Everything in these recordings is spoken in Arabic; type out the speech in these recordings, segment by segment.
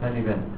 خلي بالك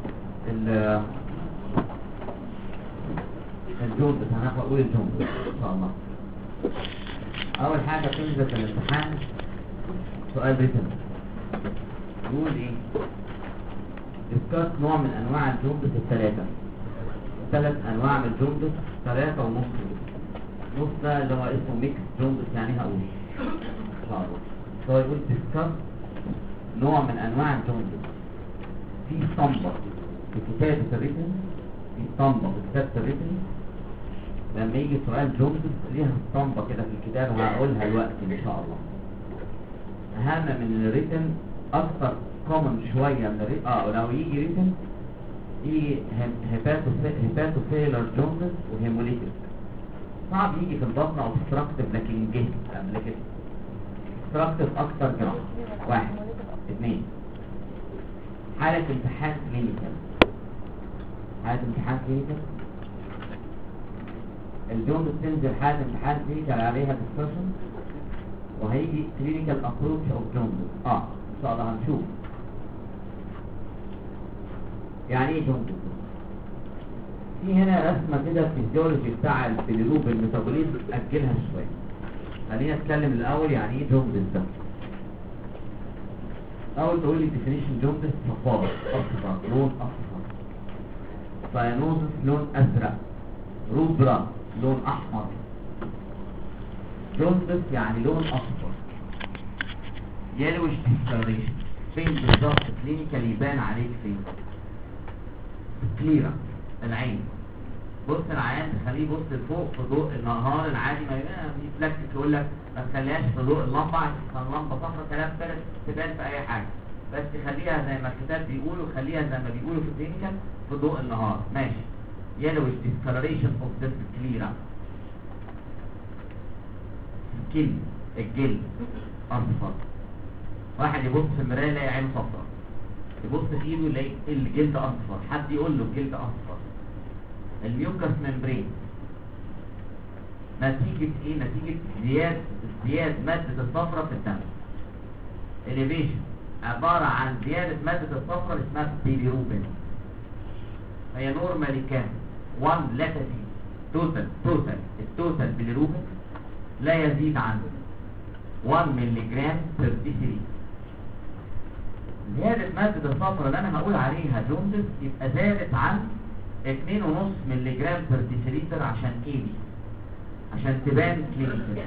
الجوندس هنقول الجوندس ان شاء الله. اول حاجه بتنزل في الامتحان سؤال ريتن يقول ايه؟ discuss نوع من انواع الجوندس الثلاثه. 3 انواع من الجوندس، 3 ونص. نص ده اللي هو اسمه ميكس جوندس، يعني هقول ان شاء الله. هو يقول discuss نوع من انواع الجوندس. في اسطمبه في كتابه الريتن، في اسطمبه في كتابه الريتن. لما يجي سؤال جوندس ليها اسطمبه كده في الكتاب، هقولها دلوقتي ان شاء الله. اهم من الريتن اكثر كومن شويه من الريتن لو يجي ريتن يجي هيباتوفيلر جوندس وهيموليتيك. صعب يجي في البطن او ستراكتيف، لكن جه قبل كده. ستراكتيف اكثر جرام. 1 2 حالة امتحان كلينيكال. حالة امتحان كلينيكال الجوندس تنزل حالة امتحان كلينيكال عليها ديسكشن، وهيجي كلينيكال ابروتش اوف جوندس. ان شاء الله هنشوف يعني ايه جوندس. في هنا رسمه كده الفيزيولوجي بتاع البيليروب الميتابوليزم، اجلها شويه. خلينا نتكلم الاول يعني ايه جوندس ده. اول تقول لي ديفينيشن جوندس: صفار اصفر، لون اصفر. ساينوزس لون ازرق. روبرا لون احمر. جوندس يعني لون اصفر. يلوش ديسكاريشن. فين بالظبط كلينيكال يبان عليك فين؟ كليرة العين. بص العيان تخليه يبص لفوق في ضوء النهار العادي، ما بيفلكك يقول لك ما تخليهاش في ضوء اللمبه عشان اللمبه صفرا، كلام فارغ تبان في اي حاجه، بس خليها زي ما الكتاب بيقولوا، خليها زي ما بيقولوا في الكلينيكال في ضوء النهار. ماشي. يلوش ديسكاريشن اوف ذس كليرة. سكين الجلد اصفر. واحد يبص في المرايه يلاقي عينه صفرا، يبص في ايده يلاقي الجلد اصفر، حد يقول له الجلد اصفر. الميوكس ممبرين نتيجة ايه؟ نتيجة زيادة مادة الصفرة في الدم. elevation عبارة عن زيادة مادة الصفرة اللي اسمها بيليروبين. هي نورمالي كام؟ 1 لا تزيد. التوتال بيليروبين لا يزيد عن 1 ملي جرام بير ديسيليتر. زيادة مادة الصفرة اللي انا هقول عليها جوندس يبقى زادت عن 2.5 ملي جرام بير ديسيليتر. عشان ايه دي؟ عشان تبان كلينيكال.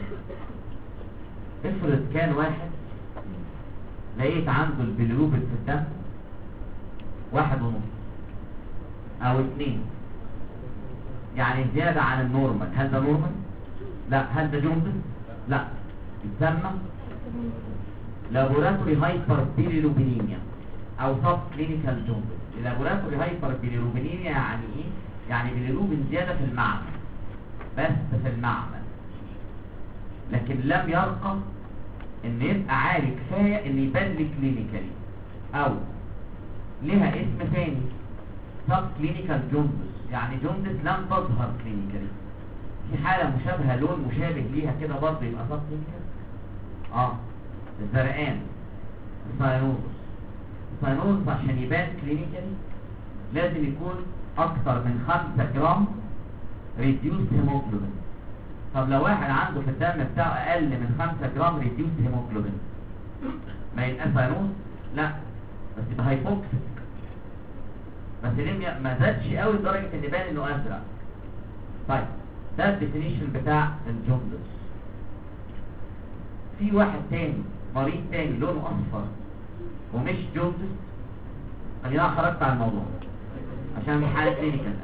افرض كان واحد لقيت عنده البيليروبين في الدم 1.5 او 2، يعني زيادة عن النورمال. هل ده نورمال؟ لا. هل ده جوندس؟ لا. يسمى لابوراتوري هايبر بيليروبينيميا او سب كلينيكال جوندس. اللابوراتوري هايبر بيليروبينيميا يعني ايه؟ يعني بيليروبين زيادة في المعمل، بس في المعمل، لكن لم يرقى ان يبقى عالي كفاية ان يبان لي كلينيكالي، او لها اسم ثاني سب كلينيكال جوندس، يعني جوندس لم تظهر كلينيكالي. في حالة مشابهة لون مشابه ليها كده برضه يبقى سب كلينيكال. الزرقان الساينوزس عشان يبان كلينيكالي لازم يكون اكتر من 5 جرام ريديوس هيموجلوبين. طب لو واحد عنده في الدم بتاعه اقل من 5 جرام ريديوس هيموجلوبين ما يبقى ساينوز؟ لا، بس يبقى هايبوكسيك، بس ليه ما زادش قوي لدرجه ان يبان انه ازرق. طيب ده الديفينيشن بتاع الجوندس. في واحد تاني مريض تاني لونه اصفر ومش جوندس. خلينا خرجت عن الموضوع عشان امتحان كلينيكال،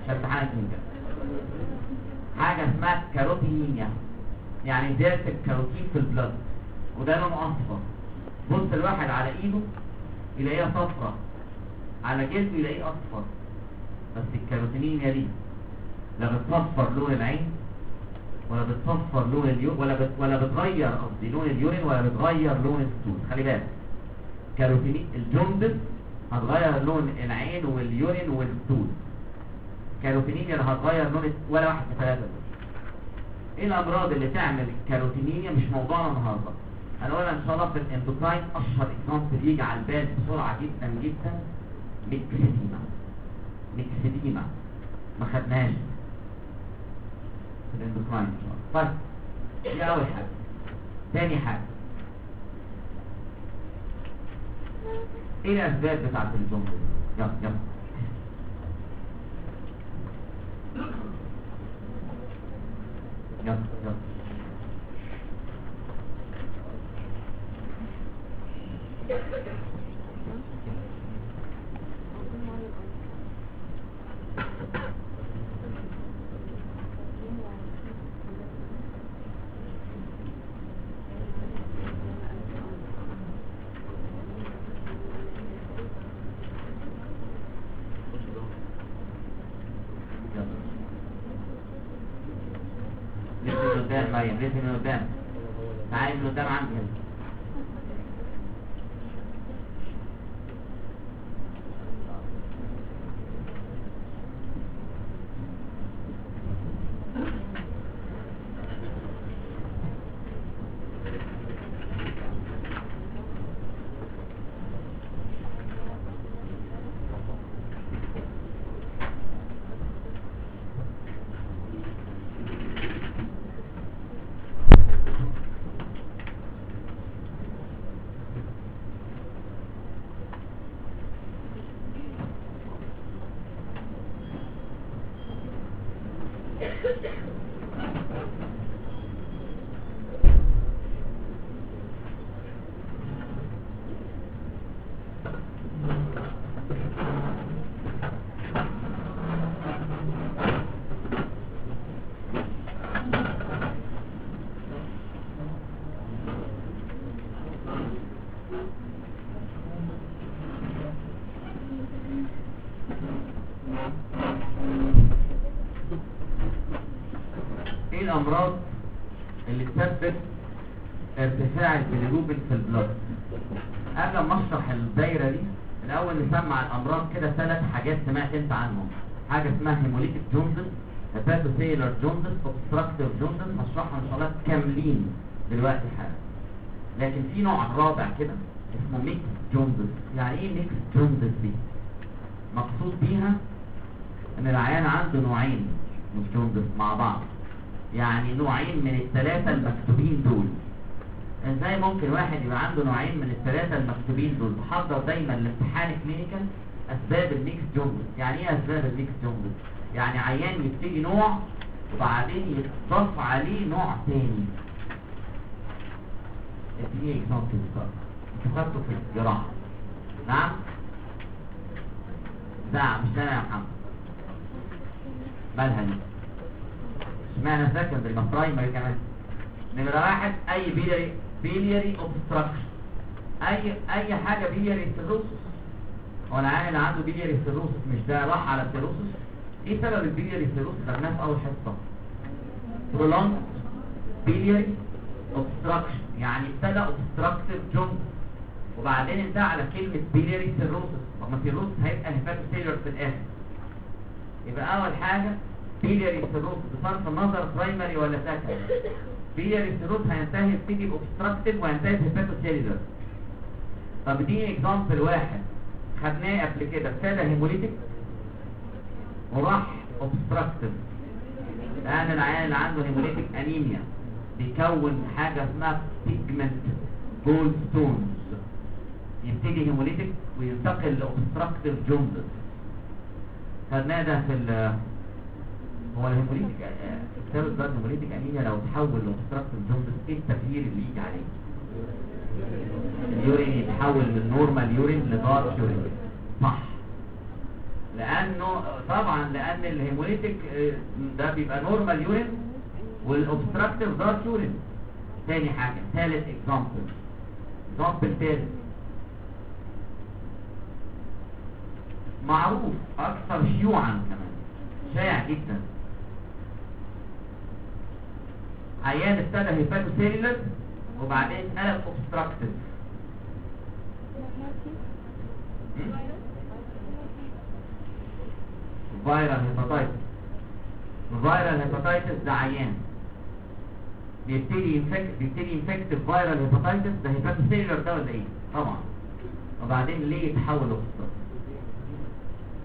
حاجه اسمها كاروتينيميا، يعني زياده الكاروتين في البلد، وده لونه اصفر. بص الواحد على ايده يلاقيها صفرة، على جلده يلاقيه اصفر، بس الكاروتينيميا دي لا بتصفر لون العين ولا بتصفر لون ولا بتغير لون اليورين ولا بتغير لون الستول. خلي بالك الجوندس هتغير لون العين واليورين والستول. كاروتينيميا اللي هتغير لون ولا واحد من 3 دول. ايه الامراض اللي تعمل كاروتينيميا؟ مش موضوعنا النهارده، هنقولها ان شاء الله في الاندوكراين. اشهر اكزامبل يجي على البال بسرعه جدا جدا ميكسيديما ما خدناهاش في الاندوكراين ان شاء الله. طيب دي اول حاجه. تاني حاجه، ايه الاسباب بتاعت الجوندس؟ يلا يلا يلا يلا. لسه من قدام، تعالي من قدام عندي هنا. ايه الامراض اللي تسبب ارتفاع البيليروبين في البلد؟ قبل ما اشرح الدايره دي الاول نسمع الامراض كده. 3 حاجات سمعت انت عنهم. حاجه اسمها هيموليتيك جوندس، هيباتوسيلر جوندس، اوبستراكتيف جوندس. هشرحها ان شاء الله كاملين دلوقتي حالا. لكن في نوع رابع كده اسمه ميكس جوندس. يعني ايه ميكس جوندس دي؟ مقصود بيها ان العيان عنده نوعين من جوندس مع بعض، يعني نوعين من ال3 المكتوبين دول. ازاي ممكن واحد يبقى عنده نوعين من ال3 المكتوبين دول؟ تحضر دايما الامتحان كلينيكال اسباب الميكس جوندس. يعني ايه اسباب الميكس جوندس؟ يعني عيان يبتدي نوع وبعدين يتضاف عليه نوع تاني. اديني اكزامبل كده انتوا خدتوا في الجراحه. نعم ده مش انا يا محمد. مالها دي؟ اشمعنى سكندري ما برايمري كمان؟ نمرة 1 اي بيلياري اوبستراكشن، اي حاجه بيلياري سيروسس. هو العيان اللي عنده بيلياري سيروسس مش ده راح على سيروسس؟ ايه سبب البيلياري سيروسس؟ خدناه في اول حصه. برولونج بيلياري اوبستراكشن، يعني ابتدى اوبستراكتيف جوندس وبعدين انتهى على كلمه بيلياري سيروسس. طب ما سيروسس هيبقى هيباتوسيلر في الاخر. يبقى اول حاجه بيلياري سيروسس بصرف النظر برايمري ولا سكندري. بيلياري سيروسس هينتهي بتيجي باوبستراكتيف وهينتهي بهيباتوسيلر. طب دي اكزامبل واحد خدناه قبل كده. ابتدى هيموليتيك وراح اوبستراكتيف. الان العيان اللي عنده هيموليتيك انيميا بيكون حاجه اسمها بيجمنت جولد ستونز، يبتدي هيموليتيك وينتقل لاوبستراكتيف جوندس. خدناه ده في هو الهيموليتيك كتاب الدرجة. هيموليتيك انيميا لو تحول لاوبستراكتيف جوندس ايه التغيير اللي يجي عليه؟ اليورين يتحول من نورمال يورين لدارك يورين، صح؟ لانه طبعا لان الهيموليتيك ده بيبقى نورمال يورين والاوبستراكتيف دارك يورين. تاني حاجه، ثالث اكزامبل ثالث معروف اكثر شيوعا كمان، شائع جدا. عيان ابتدى هيباتوسيلر وبعدين قلب اوبستراكتيف. فيرال هيباتايتس. الفيرال هيباتايتس ده عيان بيبتدي ينفكت فيرال هيباتايتس. ده هيباتوسيلر ده ولا ايه؟ طبعا. وبعدين ليه يتحول اوبستراكتيف؟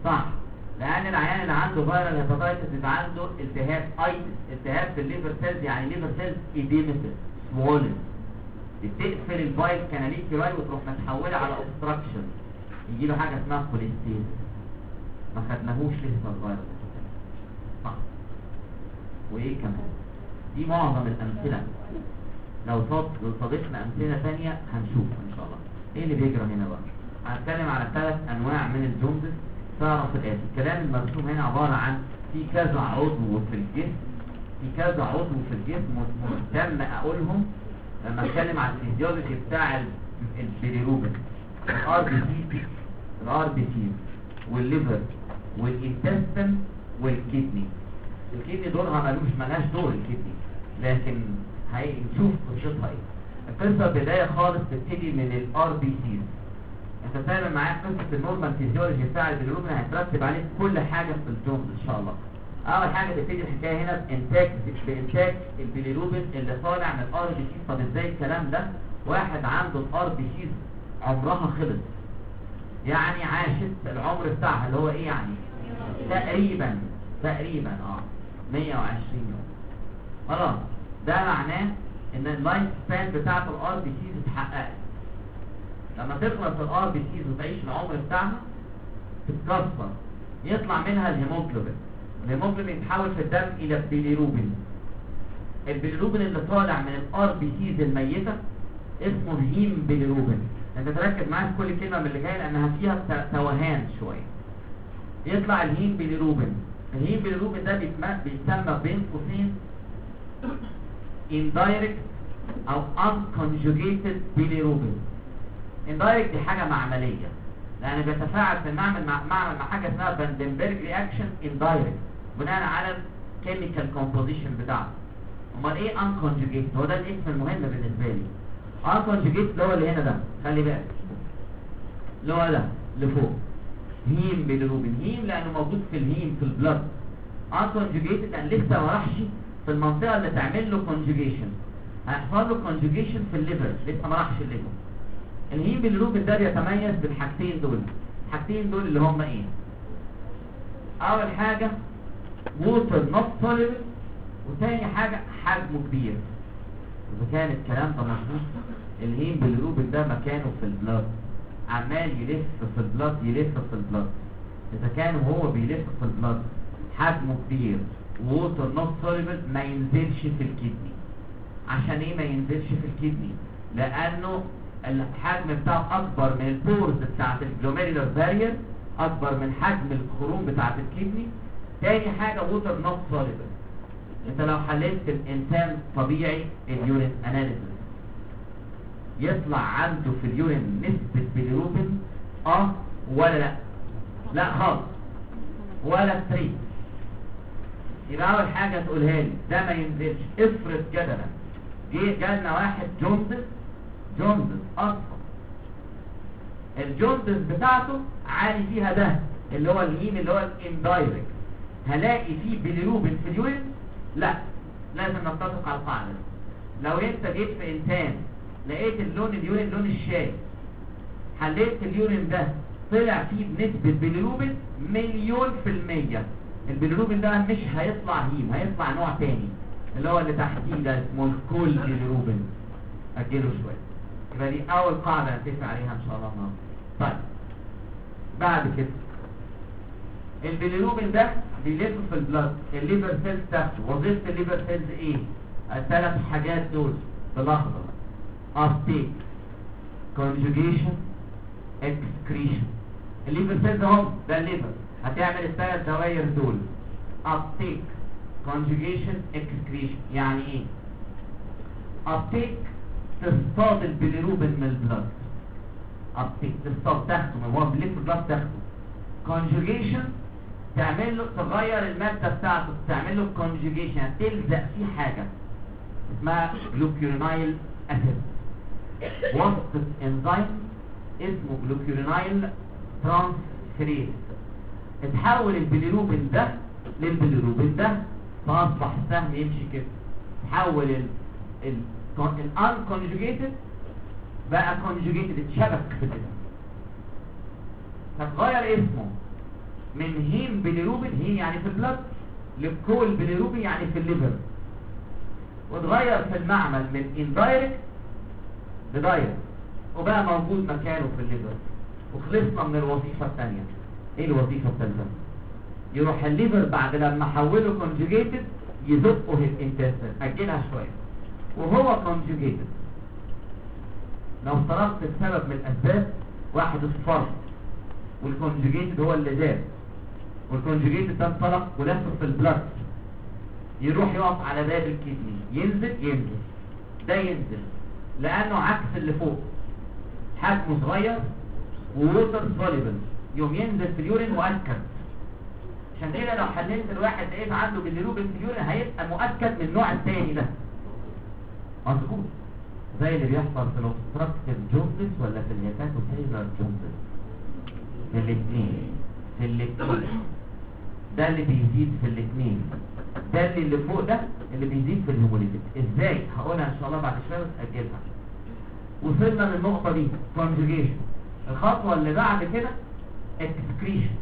صح، لان العيان اللي عنده فيرال هيباتايتس بيبقى عنده التهاب في الليفر سيلز، يعني ليفر سيلز ايديمتد سوولن، بتقفل الفايل كاناليكولاي وتروح متحوله على اوبستراكشن، يجي له حاجه اسمها كوليستيز. ما خدناهوش لسه الفيروس صح. وايه كمان؟ دي معظم الامثله، لو صادفنا امثله ثانيه هنشوف ان شاء الله. ايه اللي بيجرى هنا بقى؟ هنتكلم على 3 انواع من الجوندس. تعرف الاتي، الكلام المرسوم هنا عباره عن في كذا عضو في الجسم، في كذا عضو في الجسم مهتم اقولهم لما اتكلم على الفيزيولوجي بتاع البيليروبين، الار بي سي والليفر والانتستين والكدني. الكدني دورها ملهاش دور الكدني، لكن هنشوف قصتها ايه. القصه بدايه خالص بتبتدي من الار بي سي. انت تابع معايا قصه النورمال فيزيولوجي بتاع البيليروبين، هيترتب عليه كل حاجه في الجوند ان شاء الله. اول حاجه تبتدي الحكايه هنا بانتاج البيليروبين اللي طالع من الار بي سي. طب ازاي الكلام ده؟ واحد عنده الار بي سي عمرها خلص، يعني عاشت العمر بتاعها اللي هو ايه يعني تقريبا 120 يوم. خلاص، ده معناه ان اللايف سبان بتاعت الار بي سيز اتحققت. لما تخلص الار بي سيز وتعيش العمر بتاعها تتكسر، يطلع منها الهيموجلوبين. الهيموجلوبين يتحول في الدم الى بيليروبين. البيليروبين اللي طالع من الار بي سيز الميته اسمه هيم بيليروبين. انت تركز معايا في كل كلمه من اللي جايه لانها فيها توهان شويه. يطلع الهيم بيليروبين. الهيم بيليروبين ده بيتسمى بين قوسين indirect او unconjugated bilirubin. indirect دي حاجه معمليه، لان بيتفاعل في المعمل مع حاجه اسمها فاندنبرج رياكشن indirect بناء على الكيميكال كومبوزيشن بتاعته. امال ايه unconjugated؟ هو ده الاسم المهم بالنسبه لي. unconjugated اللي هو اللي هنا ده، خلي بالك اللي هو ده اللي فوق، هيم بيليروبين. هيم لانه موجود في الهيم في البلد. unconjugated لان لسه ما راحش في المنطقه اللي تعمل له conjugation، هيحصل له conjugation في الليفر، لسه ما راحش الليفر. الهيم بيليروبين ده بيتميز بالحاجتين دول. الحاجتين دول اللي هم ايه؟ اول حاجه ووتر نوت سوليبل، وثاني حاجه حجمه كبير. اذا كان الكلام ده مظبوط، الهيم بيليروبين ده مكانه في البلاد، عمال يلف في البلاد يلف في البلاد. اذا كان هو بيلف في البلاد حجمه كبير ووتر نوت سوليبل، ما ينزلش في الكدني. عشان ايه ما ينزلش في الكدني؟ لانه الحجم بتاعه اكبر من البورز بتاعت الجلوميرولار بارير، اكبر من حجم الخروم بتاعت الكدني. تاني حاجه ووتر نوت سوليبل. انت لو حللت الانسان طبيعي اليورين اناليسيس يطلع عنده في اليورين نسبه بيليروبين ولا لا؟ لا خالص ولا تريد. يبقى اول حاجه تقولها لي ده ما ينزلش. افرض جدلا جالنا واحد جوندس اصلا الجوندس بتاعته عالي فيها ده اللي هو الهيم اللي هو الاندايركت، هلاقي فيه بيليروبين في اليورين؟ لا، لازم نتفق على القاعده. لو انت جيت في انسان لقيت اللون اليورين لون الشاي، حليت اليورين ده طلع فيه بنسبه بيليروبين 100%، البيليروبين ده مش هيطلع هيم، هيطلع نوع تاني اللي هو اللي تحتيه ده اسمه الكول بيليروبين. اجله شويه. يبقى دي اول قاعده نتفق عليها ان شاء الله النهارده. طيب بعد كده البيليروبين ده بيلف في البلاد، الليفر سيلز تحته. وظيفه الليفر سيلز ايه؟ الثلاث حاجات دول بالاخضر: uptake conjugation excretion. الليفر سيلز اهو ده الليفر هتعمل الثلاث دوائر دول: uptake conjugation excretion. يعني ايه uptake؟ تصطاد البيليروبين من البلاد. uptake تصطاد تاخده من هو بيلف البلاد تاخده. conjugation تعمل له تغير الماده بتاعته، تعمل له conjugation يعني تلزق فيه حاجه اسمها جلوكيرونايل اسيد. وسط انزيم اسمه جلوكيرونايل ترانسفيريز، اتحول البيليروبين ده للبيليروبين ده، فاصبح السهم يمشي كده. تحول الانكونجوجيتد بقى كونجوجيتد، اتشبك في الجسم، فتغير اسمه. من هيم بيليروبين، هيم يعني في البلد، لكول بيليروبين يعني في الليفر، واتغير في المعمل من اندايركت لدايركت وبقى موجود مكانه في الليفر، وخلصنا من الوظيفة الثانية. ايه الوظيفة الثالثة؟ يروح الليفر بعد لما حوله كونجوجيتد يزقه الانتستين، اجلها شوية. وهو كونجوجيتد لو افترضت السبب من الاسباب واحد الصفر، والكونجوجيتد هو اللي زاد، والكونجوجيتد ده انطلق ولف في البلد، يروح يقف على باب الكدني، ينزل ده ينزل لانه عكس اللي فوق، حجمه صغير ووتر سوليبل، يوم ينزل في اليورين مؤكد. عشان كده لو حللت الواحد لقيت عنده باليروبين في اليورين هيبقى مؤكد من النوع الثاني ده، مظبوط، زي اللي بيحصل في الاوبستراكتيف جوندس ولا في الهيباتوسيلر جوندس، في الاثنين ده اللي بيزيد في الاثنين، ده اللي فوق ده اللي بيزيد في الهيموليتيك. ازاي؟ هقولها ان شاء الله بعد شويه، بس اجلها. وصلنا للنقطه دي كونجوجيشن. الخطوه اللي بعد كده اكسكريشن،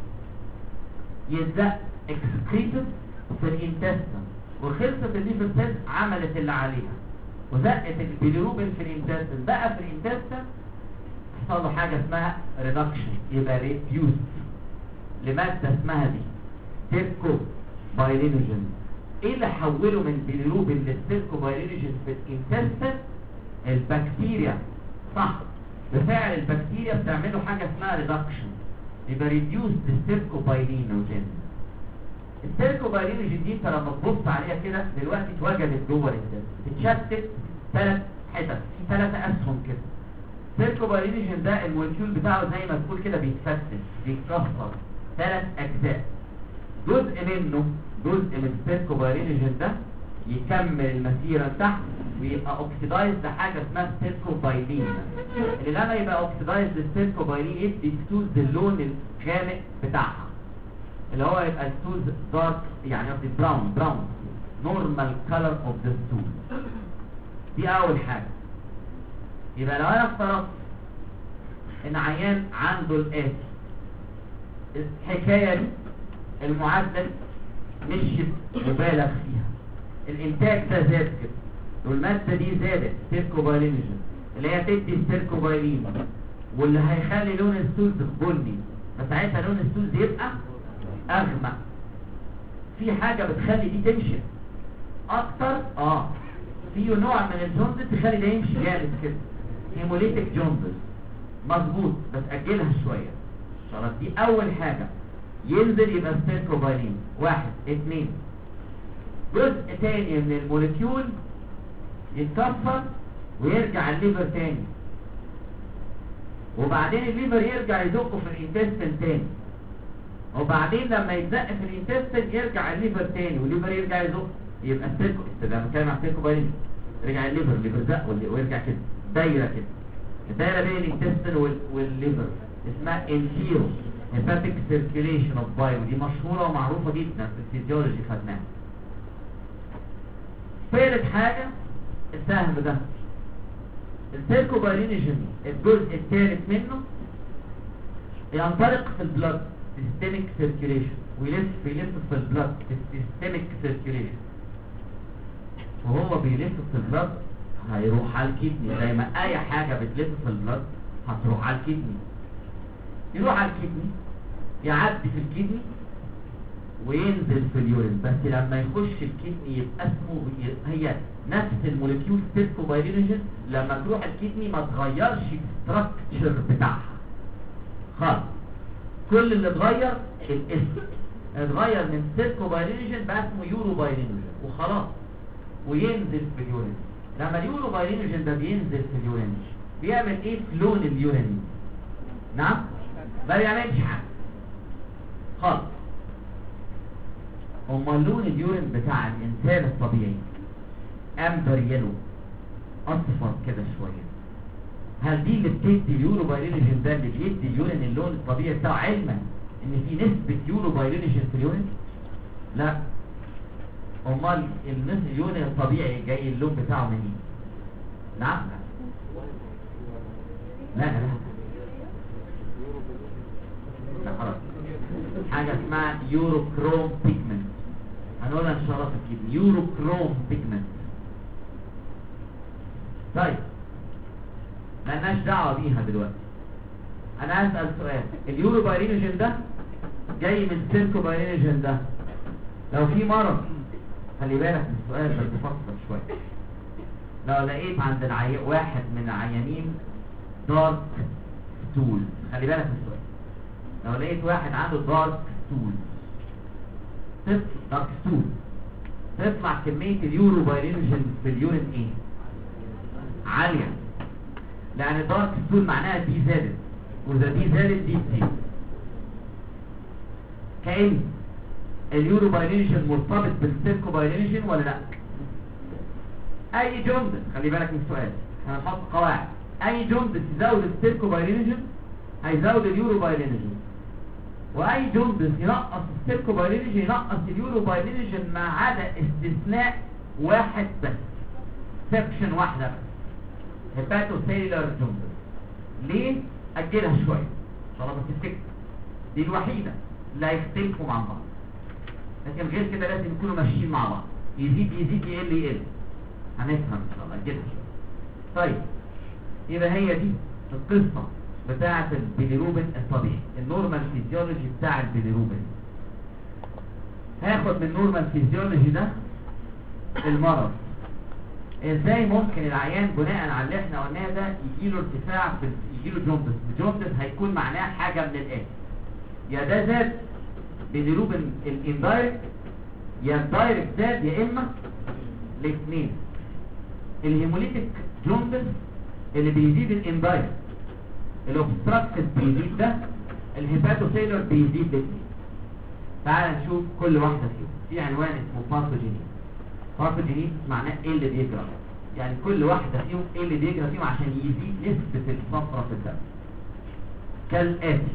يتزق اكسكريتد في الانتستين، وخلصت الليفر سيل عملت اللي عليها وزقت البيليروبين في الانتستين، بقى في الانتستين حصل له حاجه اسمها ريدكشن، يبقى ريديوس لماده اسمها دي سيركو بايلينوجين. ايه اللي حوله من بيليروبين للسيركو بايلينوجين في الانتستين؟ البكتيريا، صح، بفعل البكتيريا بتعمله حاجه اسمها ريدكشن، يبقى ريديوس للسيركو بايلينوجين. السيركو بايلينوجين دي انت لما تبص عليها كده دلوقتي اتوجدت جوه الانتستين، اتشتت 3 حتت في 3 اسهم كده. السيركو بايلينوجين ده المولكيول بتاعه زي ما تقول كده بيتفتت، بيتكسر 3 اجزاء، جزء من السيركو بايلينوجين ده يكمل المسيره تحت ويبقى اوكسيدايز لحاجه اسمها سيركو بايلين، اللي لما يبقى اوكسيدايز للسيركو بايلين يدي ستولز اللون الغامق بتاعها، اللي هو يبقى ستولز دارك، يعني قصدي براون نورمال كلر اوف ذا ستول. دي اول حاجه. يبقى لو انا افترضت ان عيان عنده الاتي، الحكايه دي المعدل مش مبالغ فيها، الانتاج ده زاد كده والماده دي زادت سيركوبايلينوجين اللي هي تدي السيركوبايلين، واللي هيخلي لون الستولز بني، فساعتها لون الستولز يبقى اغمق. في حاجه بتخلي دي تمشي اكتر، في نوع من الجوندس تخلي ده يمشي جامد كده، هيموليتيك جوندس، مظبوط، بس اجلها شويه. خلاص، دي اول حاجه، ينزل يبقى السيركوبايلين 1 2. جزء تاني من الموليكيول يتكسر ويرجع الليفر تاني، وبعدين الليفر يرجع يزقه في الانتستين تاني، وبعدين لما يتزق في الانتستين يرجع الليفر تاني والليفر يرجع يزق، يبقى السيركو لما بنتكلم عن السيركوبايلين رجع الليفر زق ويرجع كده، دايره كده. الدايره بين الانتستين والليفر اسمها انتيرو هيباتيك سيركيليشن اوف بايو، دي مشهوره ومعروفه جدا في الفيزيولوجي خدناها. ثالث حاجه السهم ده، السيركوبايلينوجين الجزء الثالث منه ينطلق في البلد سيستميك سيركيليشن، ويلف في البلد سيستميك سيركيليشن، وهو بيلف في البلد هيروح على الكدني، زي ما اي حاجه بتلف في البلد هتروح على الكدني، يروح على الكدني يعدي في الكدني وينزل في اليورين، بس لما يخش الكدني يبقى اسمه هي نفس الموليكيول سيركوبايلينوجين، لما تروح الكدني ما تغيرش الستراكشر بتاعها خالص، كل اللي اتغير الاسم، اتغير من سيركوبايلينوجين بقى اسمه يوروبايلينوجين وخلاص، وينزل في اليورين. لما اليوروبايلينوجين ده بينزل في اليورين بيعمل ايه في لون اليورين؟ نعم، ما بيعملش حاجه خالص. امال لون اليورين بتاع الانسان الطبيعي امبر يلو، اصفر كده شويه. هل دي اللي بتدي اليوروبايلينوجين ده اللي بيدي اليورين اللون الطبيعي بتاعه، علما ان في نسبه يوروبايلينوجين في اليورين؟ لا. امال اليورين الطبيعي جاي اللون بتاعه منين؟ نعم، لا خلاص، حاجه يوروكروم بيجمنت، هنقولها ان شاء الله في الكيدني، يوروكروم بيجمنت. طيب مالناش دعوه بيها دلوقتي. انا هسأل سؤال، اليوروبايرينوجين ده جاي من سيركوبايرينوجين ده، لو في مرض، خلي بالك من السؤال ده بفصل شويه. لو لقيت عند واحد من العيانين دارك ستول، خلي بالك من السؤال، لو لقيت واحد عنده دارك ستول، دارك ستول، تطلع كمية اليوروبايرينوجين في اليورين ايه؟ عالية، لأن دارك ستول معناها دي زادت، وإذا دي زادت دي تزيد. كأن اليوروبايرينوجين مرتبط بالسيركوبايرينوجين ولا لا؟ أي جندس، خلي بالك من السؤال، هنحط قواعد، أي جندس يزود السيركوبايرينوجين هيزود اليوروبايرينوجين، واي جندس ينقص السيركوبايرينوجين ينقص اليوروبايرينوجين، ما عدا استثناء واحد بس، سكشن واحده بس، هيباتوسيلر جندس. ليه؟ اجلها شويه ان شاء الله بس تفتكر، دي الوحيده اللي هيختلفوا مع بعض، لكن غير كده لازم يكونوا ماشيين مع بعض، يزيد يزيد يقل يقل، هنفهم ان شاء الله، اجلها شويه. طيب يبقى هي دي القصه بتاعة البيليروبين الطبيعي، النورمال فيزيولوجي بتاع البيليروبين. هاخد من النورمال فيزيولوجي ده المرض، ازاي ممكن العيان بناء على اللي احنا قلناه ده يجيله ارتفاع يجيله جوندس. الجوندس هيكون معناه حاجة من الآتي، يا ده زاد بيليروبين الاندايركت، يا الدايركت زاد، يا اما الاثنين. الهيموليتيك جوندس اللي بيزيد الاندايركت، الاوبستراكتيف بيزيد ده، الهيباتوسيلر بيزيد ده. تعال نشوف كل واحده فيهم. في عنوان اسمه باثوجينيز. باثوجينيز معناه ايه اللي بيجرى، يعني كل واحده فيهم ايه اللي بيجرى فيهم عشان يزيد نسبه الصفرة في الدم. كالاتي،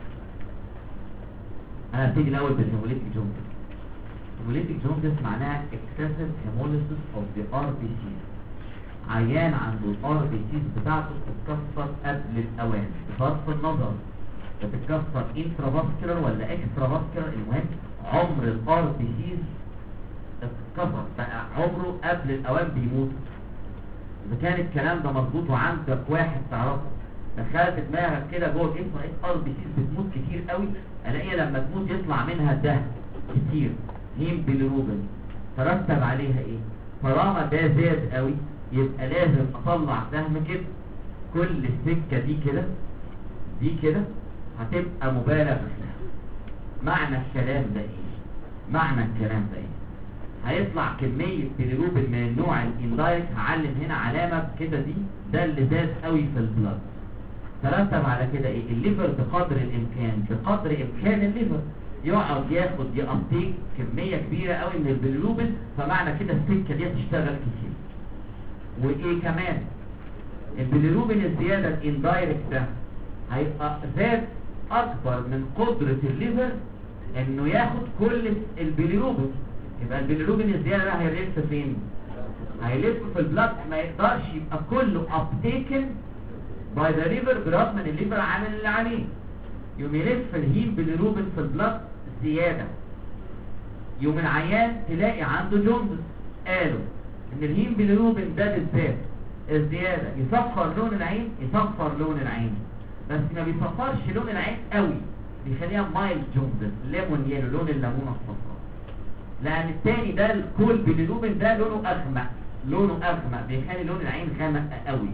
انا هبتدي الاول بالهيموليتيك جوندس. الهيموليتيك جوندس معناها excessive hemolysis of the RBC، عيان عنده الار بي سيز بتاعته بتتكسر قبل الاوان، بصرف النظر بتتكسر انترافاسكولار ولا اكسترا فاسكولار، المهم عمر الار بي سيز اتكسر بقى عمره قبل الاوان بيموت. اذا كان الكلام ده مظبوط وعندك واحد تعرفه دخلت دماغك كده جوه الجسم لقيت ار بي سيز بتموت كتير قوي، الاقيها لما تموت يطلع منها ده كتير، هيم بيليروبين، ترتب عليها ايه؟ طالما ده زاد قوي يبقى لازم اطلع سهم كده، كل السكة دي كده دي كده هتبقى مبالغ فيها. معنى الكلام ده ايه؟ معنى الكلام ده ايه؟ هيطلع كمية بيليروبين من النوع الاندايركت، هعلم هنا علامة كده دي، ده اللي زاد قوي في البلاد. ترتب على كده ايه؟ الليفر بقدر الامكان، بقدر امكان الليفر يقعد ياخد يقضيك كمية كبيرة قوي من البيليروبين، فمعنى كده السكة دي هتشتغل كتير. وايه كمان؟ البيليروبين الزيادة الاندايركت ده هيبقى زاد اكبر من قدرة الليفر انه ياخد كل البيليروبين، يبقى البيليروبين الزيادة ده هيلف فين؟ هيلف في البلاد، ما يقدرش يبقى كله ابتيكن باي ذا ليفر برغم ان الليفر عامل اللي عليه، يوم يلف الهيم بيليروبين في البلاد زيادة، يوم العيان تلاقي عنده جوندس. قالوا ان الهيم بيليروبين ده بالذات الزيادة يصفر لون العين، يصفر لون العين، بس ما بيصفرش لون العين قوي، بيخليها مايل جوندس، ليمون يلو، لون الليمونة الصفراء. لان التاني ده الكول بيليروبين ده لونه اغمق، لونه اغمق بيخلي لون العين غامق قوي.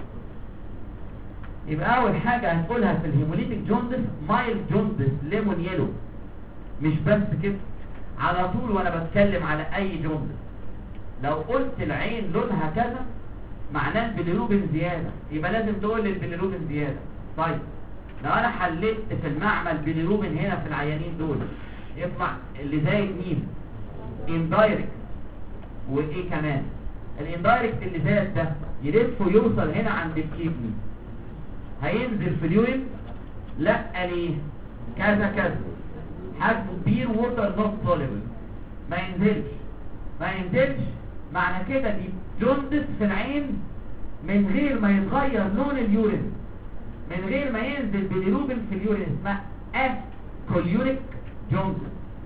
يبقى اول حاجة هنقولها في الهيموليتيك جوندس مايل جوندس ليمون يلو. مش بس كده، على طول وانا بتكلم على اي جوندس لو قلت العين لونها كذا معناه البيليروبين زيادة، يبقى لازم تقول لي البيليروبين زيادة. طيب لو انا حللت في المعمل بيليروبين هنا في العيانين دول يطلع اللي زايد مين؟ اندايركت. وايه كمان؟ الاندايركت اللي زاد ده يلف ويوصل هنا عند الكيدني، هينزل في اليورين؟ لا، ليه؟ كذا كذا، حجمه كبير، ووتر نوت سوليبل، ما ينزلش. معنى كده دي جوندس في العين من غير ما يتغير لون اليورين، من غير ما ينزل بيليروبين في اليورين، اسمها اكوليوريك جوندس.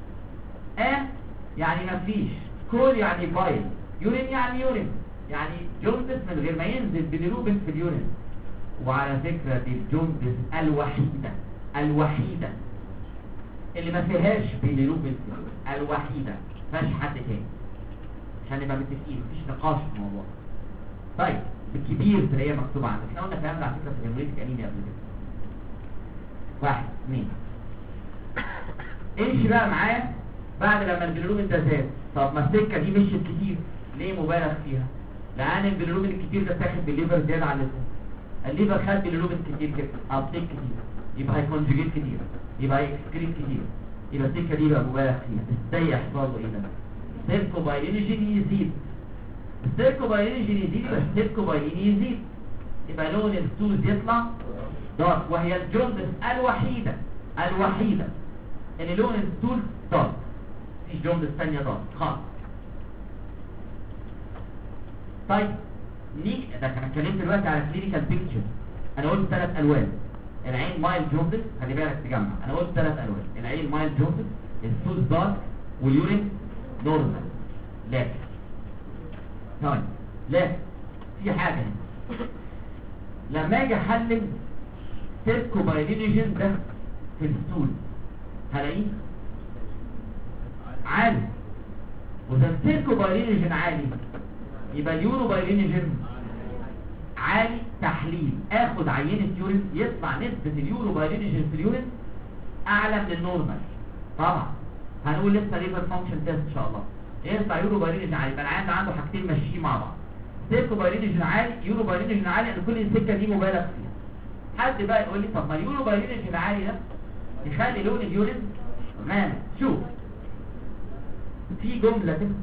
يعني مفيش، كول يعني بايل، يورين يعني يورين، يعني جوندس من غير ما ينزل باليروبين في اليورين. وعلى فكرة دي الجوندس الوحيدة اللي ما فيهاش باليروبين في اليورين، الوحيدة، مفيهاش حد تاني، عشان نبقى متفقين مفيش نقاش في الموضوع. طيب بالكبير تلاقيها مكتوبة عندك، احنا قلنا الكلام ده على فكرة في الهيموليتيك انيميا قبل كده. 1 2 امشي بقى معايا بعد لما البيليروبين ده زاد. طب ما السكه دي مشيت كتير، ليه مبالغ فيها؟ لان البيليروبين الكتير ده اتاخد بالليفر زياده عن اللزوم. الليفر خد بيليروبين كتير كده، ابتيك كتير، يبقى هيكونجيجيت كتير، يبقى هيكسكريت كتير، يبقى السكه دي بقى مبالغ فيها. ازاي يحصل له ايه ده؟ السيركوبايلينيجين يزيد، السيركوبايلينيجين يزيد، يبقى السيركوبايلين يزيد، يبقى لون الستولز يطلع دارك. وهي الجوندس الوحيدة اللي لون الستول دارك، مفيش جوندس ثانيه دارك خالص. طيب نيجي ده انا اتكلمت دلوقتي على كلينيكال بيكتشر. انا قلت 3 الوان، العين مايل جوندس، خلي بالك تجمع، انا قلت 3 الوان، العين مايل جوندس، الستول دارك، واليورين نورمال. لكن في حاجه هنا، لما اجي احلل سيركوبايلينيجين ده في الستول هلاقيه عالي، وده السيركوبايلينيجين عالي يبقى اليوروبايلينيجين عالي. تحليل اخد عينه يورين يطلع نسبه اليوروبايلينيجين في اليورين اعلى من النورمال. طبعا هنقول لسه ليفر فانكشن تيست ان شاء الله، يطلع يوروبايلينيجين عالي، يبقى العيان عنده حاجتين ماشيين مع بعض، سيركوبايلينيجين عالي، يوروبايلينيجين عالي، لان كل السكه دي مبالغ فيها. حد بقى يقول لي طب ما اليوروبايلينيجين عالي ده يخلي لون اليورين غامق. شوف في جمله كده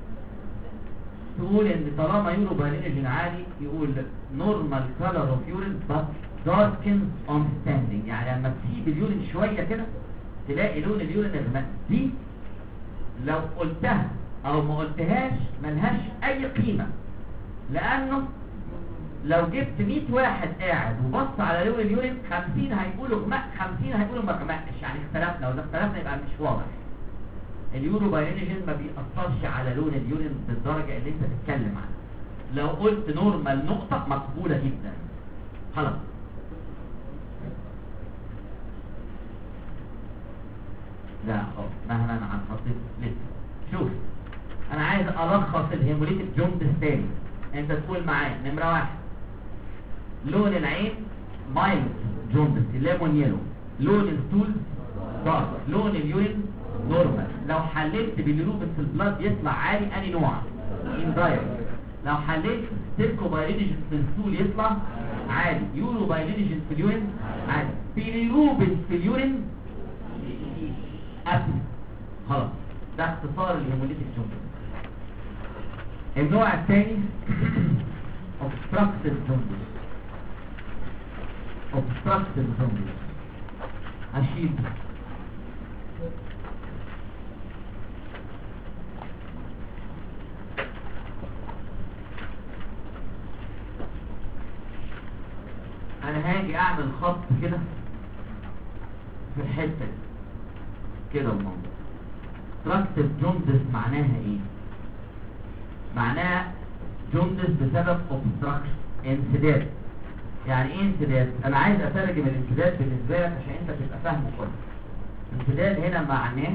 تقول ان طالما يوروبايلينيجين عالي يقول نورمال كلر اوف يورين بس داركنز اون ستاندينج، يعني لما تسيب اليورين شويه كده تلاقي لون اليورين غامق. دي لو قلتها او ما قلتهاش ملهاش اي قيمه، لانه لو جبت 100 واحد قاعد وبص على لون اليورين 50 هيقولوا غمق، 50 هيقولوا ما غمقش، يعني اختلفنا، وده اختلفنا يبقى مش واضح. اليوروبايلينيجين ما بيأثرش على لون اليورين بالدرجه اللي انت بتتكلم عنها. لو قلت نورمال نقطه مقبوله جدا خلاص. لا خلاص مهما انا حطيت لسه. شوف انا عايز الخص الهيموليتيك جوندس تاني، انت تقول معايا نمره 1 لون العين مايلد جوندس ليمون يلو، لون الستول دارك، لون اليورين نورمال. لو حللت باليوروبين في البلاد يطلع عالي اني نوع اندايركت. لو حللت سيركوبايلينيجين في الستول يطلع عالي، يوروبايلينيجين في اليورين عالي، باليوروبين في اليورين أبنى. خلاص ده اختصار الهيموليتيك جوندس. النوع الثاني obstructive jaundice. obstructive jaundice هشيل انا هاجي اعمل خط كده في الحته دي كده. الموضوع obstructive jaundice معناها ايه؟ معناها جوندس بسبب obstruction، انسداد. يعني ايه انسداد؟ انا عايز اترجم الانسداد بالنسبه لك عشان انت تبقى فاهمه كويس. الانسداد هنا معناه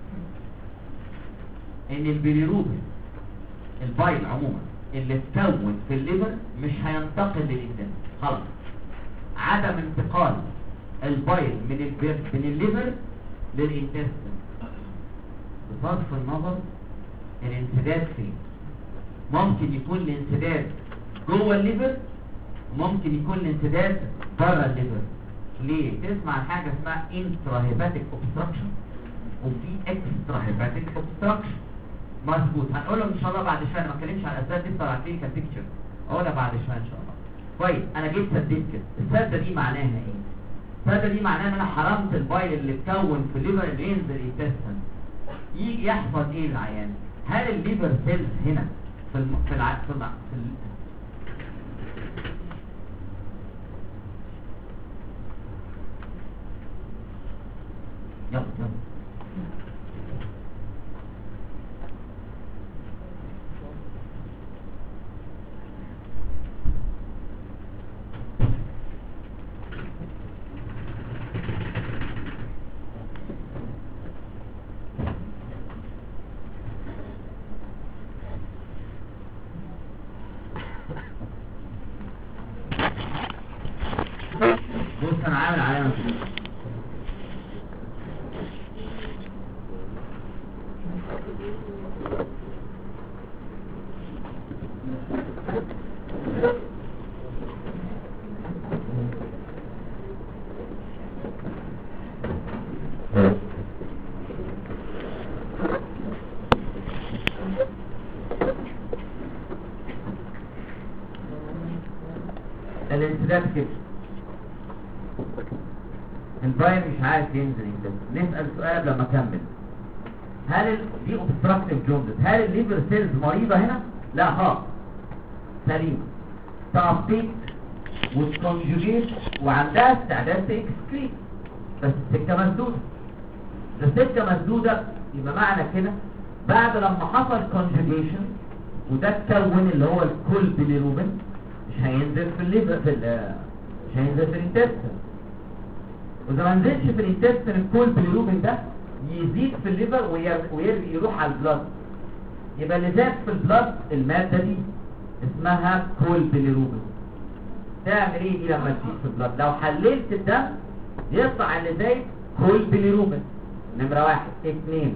ان البيليروبين البايل عموما اللي اتكون في الليفر مش هينتقل للانسان خلاص. عدم انتقال البايل من الليفر للانتستين. بصرف النظر الانسداد فين، ممكن يكون الانسداد جوه الليفر، ممكن يكون الانسداد بره الليفر. ليه؟ تسمع عن حاجه اسمها انترا هيباتيك اوبستراكشن وفي اكسترا هيباتيك اوبستراكشن. مظبوط، هنقولهم ان شاء الله بعد شويه. انا ما اتكلمش على الاسباب دي بتاع الكلينيكال بيكتشر، اقولها بعد شويه ان شاء الله. كويس، انا جيت سديت كده. السده دي معناها ايه؟ السده دي معناها ان انا حرمت البايل اللي اتكون في الليفر اللي ينزل الانتستين. يجي يحصل ايه للعيان؟ هل الليفر سيلز هنا في يلا انا عامل علامه كده. الانسداد كده، الباين مش عارف ينزل ينزل. نسأل سؤال لما اكمل. هل دي obstructive jaundice؟ هل الليفر سيلز مريضة هنا؟ لا خالص، سليمة، تعطيك وتكونجوجيت وعندها استعداد تكسكريت، بس السكة مسدودة. السكة مسدودة يبقى معنى كده بعد لما حصل كونجوجيشن وده اتكون اللي هو الكول بيليروبين مش هينزل في الليفر مش هينزل في الانتستين. وإذا ما نزلش في الانتستين الكول بيليروبين ده يزيد في الليفر ويروح على البلاد. يبقى اللي زاد في البلاد المادة دي اسمها كول بيليروبين. تعمل ايه دي لما تزيد في البلاد؟ لو حللت الدم يطلع اللي زايد كول بيليروبين. نمرة 1. 2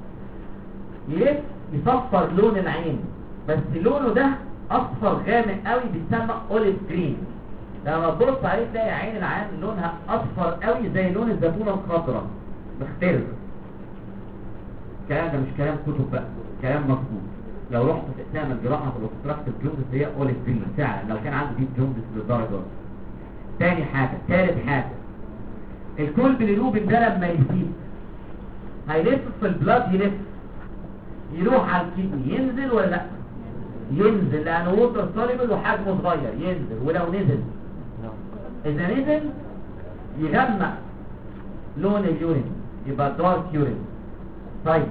يلف يصفر لون العين، بس لونه ده اصفر غامق قوي بيتسمى اوليف جرين. لما تبص عليه تلاقي عين العين لونها اصفر قوي زي لون الزيتونه الخضراء مختلف. الكلام ده مش كلام كتب بقى، كلام مظبوط. لو رحت تعمل جراحه في الاوبستراكتيف جوندس هي اوليف جرين فعلا لو كان عنده ديب جوندس للدرجه دي. تاني حاجه، ثالث حاجه، الكول بيليروبين ده لما يزيد هيلف في البلاد، يلف يروح على الكدني، ينزل ولا لا؟ ينزل لانه ووتر سوليبل وحجمه صغير، ينزل. ولو نزل، اذا نزل يغمق لون اليورين يبقى دارك يورين. طيب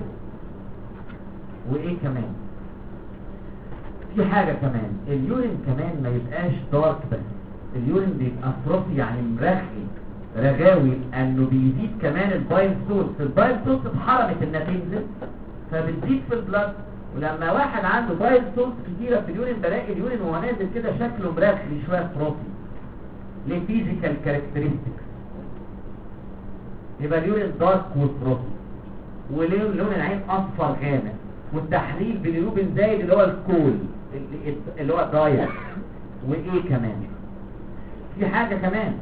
وايه كمان؟ في حاجة كمان، اليورين كمان ما يبقاش دارك بس، اليورين بيبقى فروسي يعني مرخي رجاوي، لانه بيزيد كمان البايل سولت. البايل سولت اتحرمت انها تنزل فبتزيد في البلاد. ولما واحد عنده بايل سولت كتيرة في اليورين بلاقي اليورين وهو نازل كده شكله مرخي شوية فروسي. ليه؟ فيزيكال كاركترستكس. يبقى اليورين دارك وفروسي، ولون العين اصفر غامق، والتحليل باليوبين زايد اللي هو الكول اللي هو ضايع. وايه كمان؟ في حاجة كمان،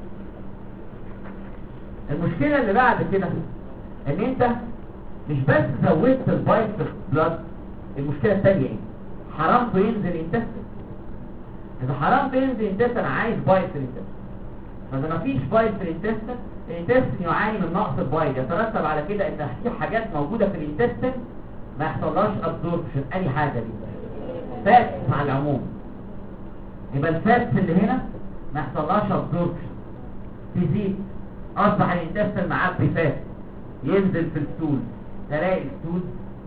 المشكلة اللي بعد كده ان انت مش بس زودت البايل في البلاد، المشكلة الثانية ايه؟ حرمته ينزل ينتستن. اذا حرمته ينزل ينتستن عايز بايل في الانتستن، فاذا مفيش بايل في الانتستن، الانتستن يعاني من نقص البايل، يترتب على كده ان في حاجات موجودة في الانتستن ما يحصلهاش ابزوربشن. اي حاجة دي فات مع العموم، يبقى الفات اللي هنا ما يحصلهاش ابزوربشن، تزيد، اصبح الانتستن معبي فات، ينزل في الستول، تلاقي الستول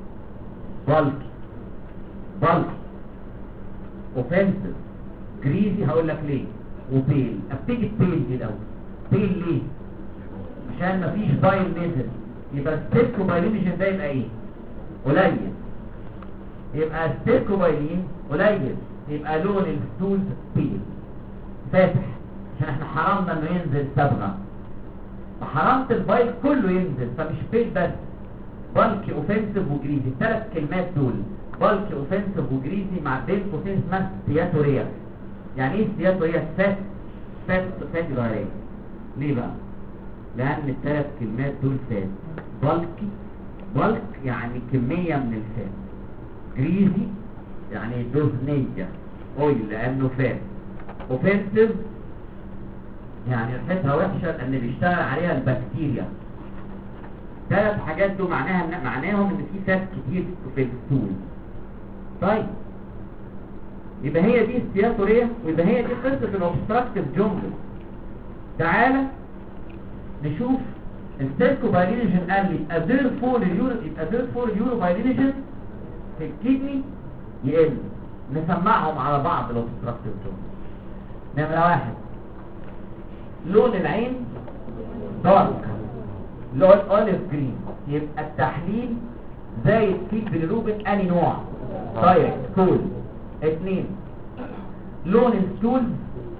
بلك اوفنسيف جريزي. هقول لك ليه. وبيل. ابتدي البيل دي الاول. بيل ليه؟ عشان مفيش بايل نزل، يبقى السيركوبايلينيجين ده يبقى ايه؟ قليل. يبقى السيركوبايلين قليل، يبقى لون الستول بيل فاتح، عشان احنا حرمنا انه ينزل صبغه، فحرمت البايل كله ينزل، فمش بيل بس، بالك اوفنسيف وجريزي. الثلاث كلمات دول بالك اوفنسيف وجريزي مع بين قوسين اسمها ستياتوريا. يعني ايه ستياتوريا؟ فات ظاهريه. ليه بقى؟ لان الثلاث كلمات دول فات. بالك يعني كميه من الفات، جريزي يعني دهنيه اويل لانه فات، اوفنسيف يعني ريحتها وحشه لان بيشتغل عليها البكتيريا. ثلاث حاجات دول معناهم ان في فات كتير في الستول. طيب يبقى هي دي الستياتوريا، ويبقى هي دي قصه الاوبستراكتيف جوندس. تعالى نشوف السيركوبايلينيجين قال لي ادير فور اليوروبايلينيجين في الكدني يقل. نسمعهم على بعض الاوبستراكتيف جوندس. نمره 1، لون العين دارك، لون اوليف جرين، يبقى التحليل زي الكيك بالروبين اني نوع؟ دايركت كول. 2، لون الستول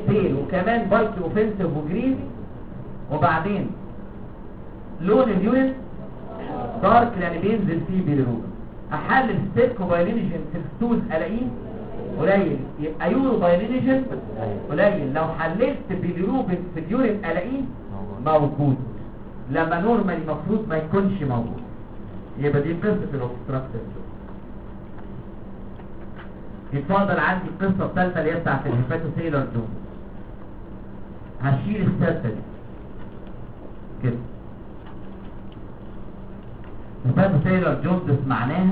بيل وكمان بايتي اوفنسيف وجريزي، وبعدين لون اليورين دارك لان بينزل فيه بيليروبين. احلل ستيركوبايلينيجين في الستوز الاقيه قليل، يبقى يورو بايلينيجين قليل. لو حللت بيليروبين في اليورين الاقيه موجود، لما نورمالي المفروض ما يكونش موجود. يبقى دي قصه الاوبستراكتيف. يتفضل عندي القصه الثالثه اللي هي بتاعت الهيباتوسيلر جوندس. هشيل الثالثه دي كده. الهيباتوسيلر جوندس معناها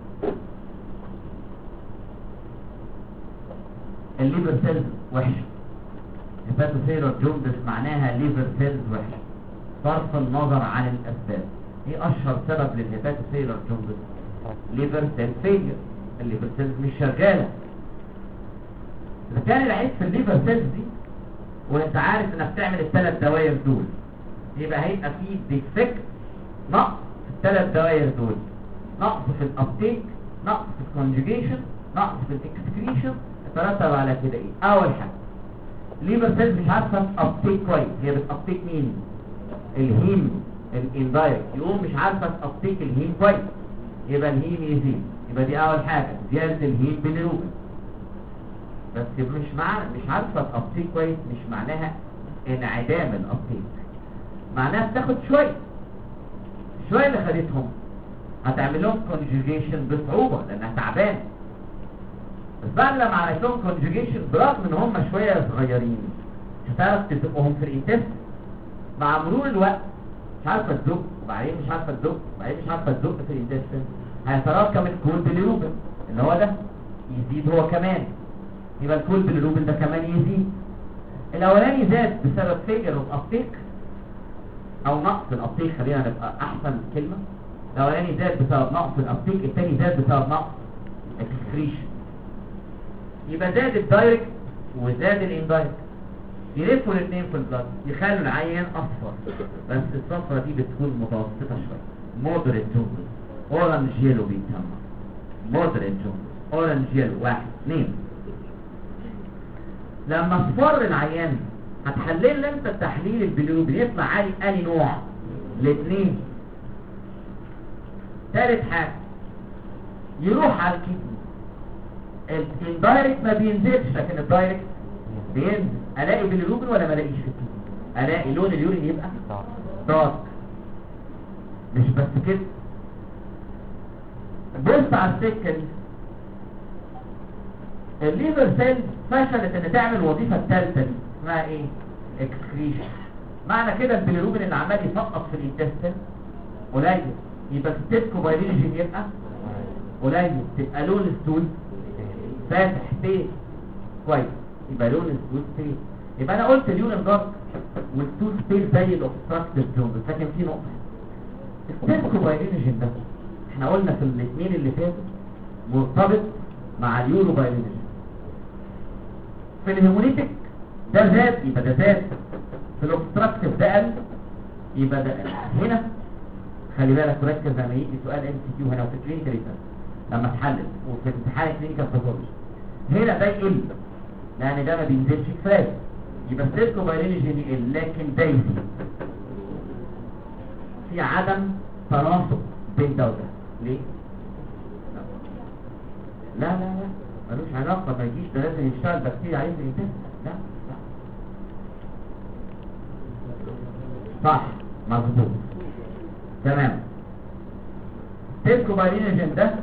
الليفر سيلز وحشه. الهيباتوسيلر جوندس معناها ليفر سيلز وحشه، صرف النظر عن الاسباب. ايه اشهر سبب للهيباتوسيلر جوندس؟ ليفر سيل فيلير، الليفر سيلز مش شغاله. اذا كان العيب في الليفر سيلز دي وانت عارف انك تعمل الثلاث دوائر دول، يبقى هيبقى فيه ديفكت، نقص في الثلاث دوائر دول، نقص في الابتيك، نقص في الكونجوجيشن، نقص في الاكسكريشن. ترتب على كده ايه؟ اول حاجه الليفر سيلز مش عارفه ابتيك كويس. هي بتابتيك مين؟ الهيم الاندايركت، يقوم مش عارفه ابتيك الهيم كويس، يبقى الهيم يزيد. يبقى دي اول حاجه، زياده الهيم باليروبين. بس مش عارفه الابتيك كويس، مش معناها انعدام الابتيك، معناها بتاخد شويه اللي خدتهم هتعمل لهم كونجوجيشن بصعوبه لانها تعبانه. بس بعد لما عملت لهم كونجوجيشن برغم ان هم شويه صغيرين مش هتعرف تزقهم في الانتست. مع مرور الوقت مش عارفه تزق، وبعدين مش عارفه تزق، وبعدين مش عارفه تزق في الانتست، هيتراكم الكول باليروبين اللي هو ده يزيد هو كمان، يبقى الكول باليروبين ده كمان يزيد. الاولاني زاد بسبب فيلير اوف ابتيك او نقص الابتيك، خلينا نبقى احسن كلمه. الاولاني زاد بسبب نقص الابتيك، الثاني زاد بسبب نقص الاكسكريشن. يبقى زاد الدايركت وزاد الاندايركت، يلفوا الاثنين في البلد، يخلوا العيان اصفر، بس الصفرة دي بتكون متوسطه شويه، مودريت جوندس، اورنج يلو بيتسمى مودريت جوندس، اورنج يلو. 1 2 لما اصفر العيان هتحلل انت التحليل البيليروبين يطلع عالي انهي نوع؟ الاثنين. ثالث حاجه يروح على الكدني، الدايركت ما بينزلش لكن الدايركت بينزل. الاقي باليروبين ولا ما الاقيش في الكدني؟ الاقي لون اليورين يبقى دارك. مش بس كده، بص على السكه دي، الليفر سيلز فشلت ان تعمل الوظيفه الثالثه دي اسمها ايه؟ اكسكريشن. معنى كده البيليروبين اللي عمال يسقط في الانتستين قليل، يبقى الستيركوبايلينيجين يبقى قليل، تبقى لون الستول فاتح بيت كويس، يبقى لون الستول بيت. يبقى انا قلت اليورين دارك والستول بيت زي الاوبستراكتيف جوندس، لكن في نقطه، الستيركوبايلينيجين ده احنا قلنا في الاثنين اللي فاتوا مرتبط مع اليوروبايلينيجين. في الهيموليتيك ده زاد يبقى ده زاد، في الاوبستراكتيف ده قل يبقى ده قل. هنا خلي بالك وركز لما يجي سؤال ام سي كيو هنا وفي الكلينيكال لما تحلل وفي امتحان الكلينيكال باثولوجي هنا ده يقل لان ده ما بينزلش كفايه، يبقى الستيركوبايلينيجين يقل لكن ده يزيد. في عدم تناسق بين ده وده. ليه؟ لا لا لا ملوش علاقه، ما يجيش ده لازم يشتغل بكتيريا عليه في الانتاج. لا لا صح مظبوط تمام. الستيركوبايلينيجين ده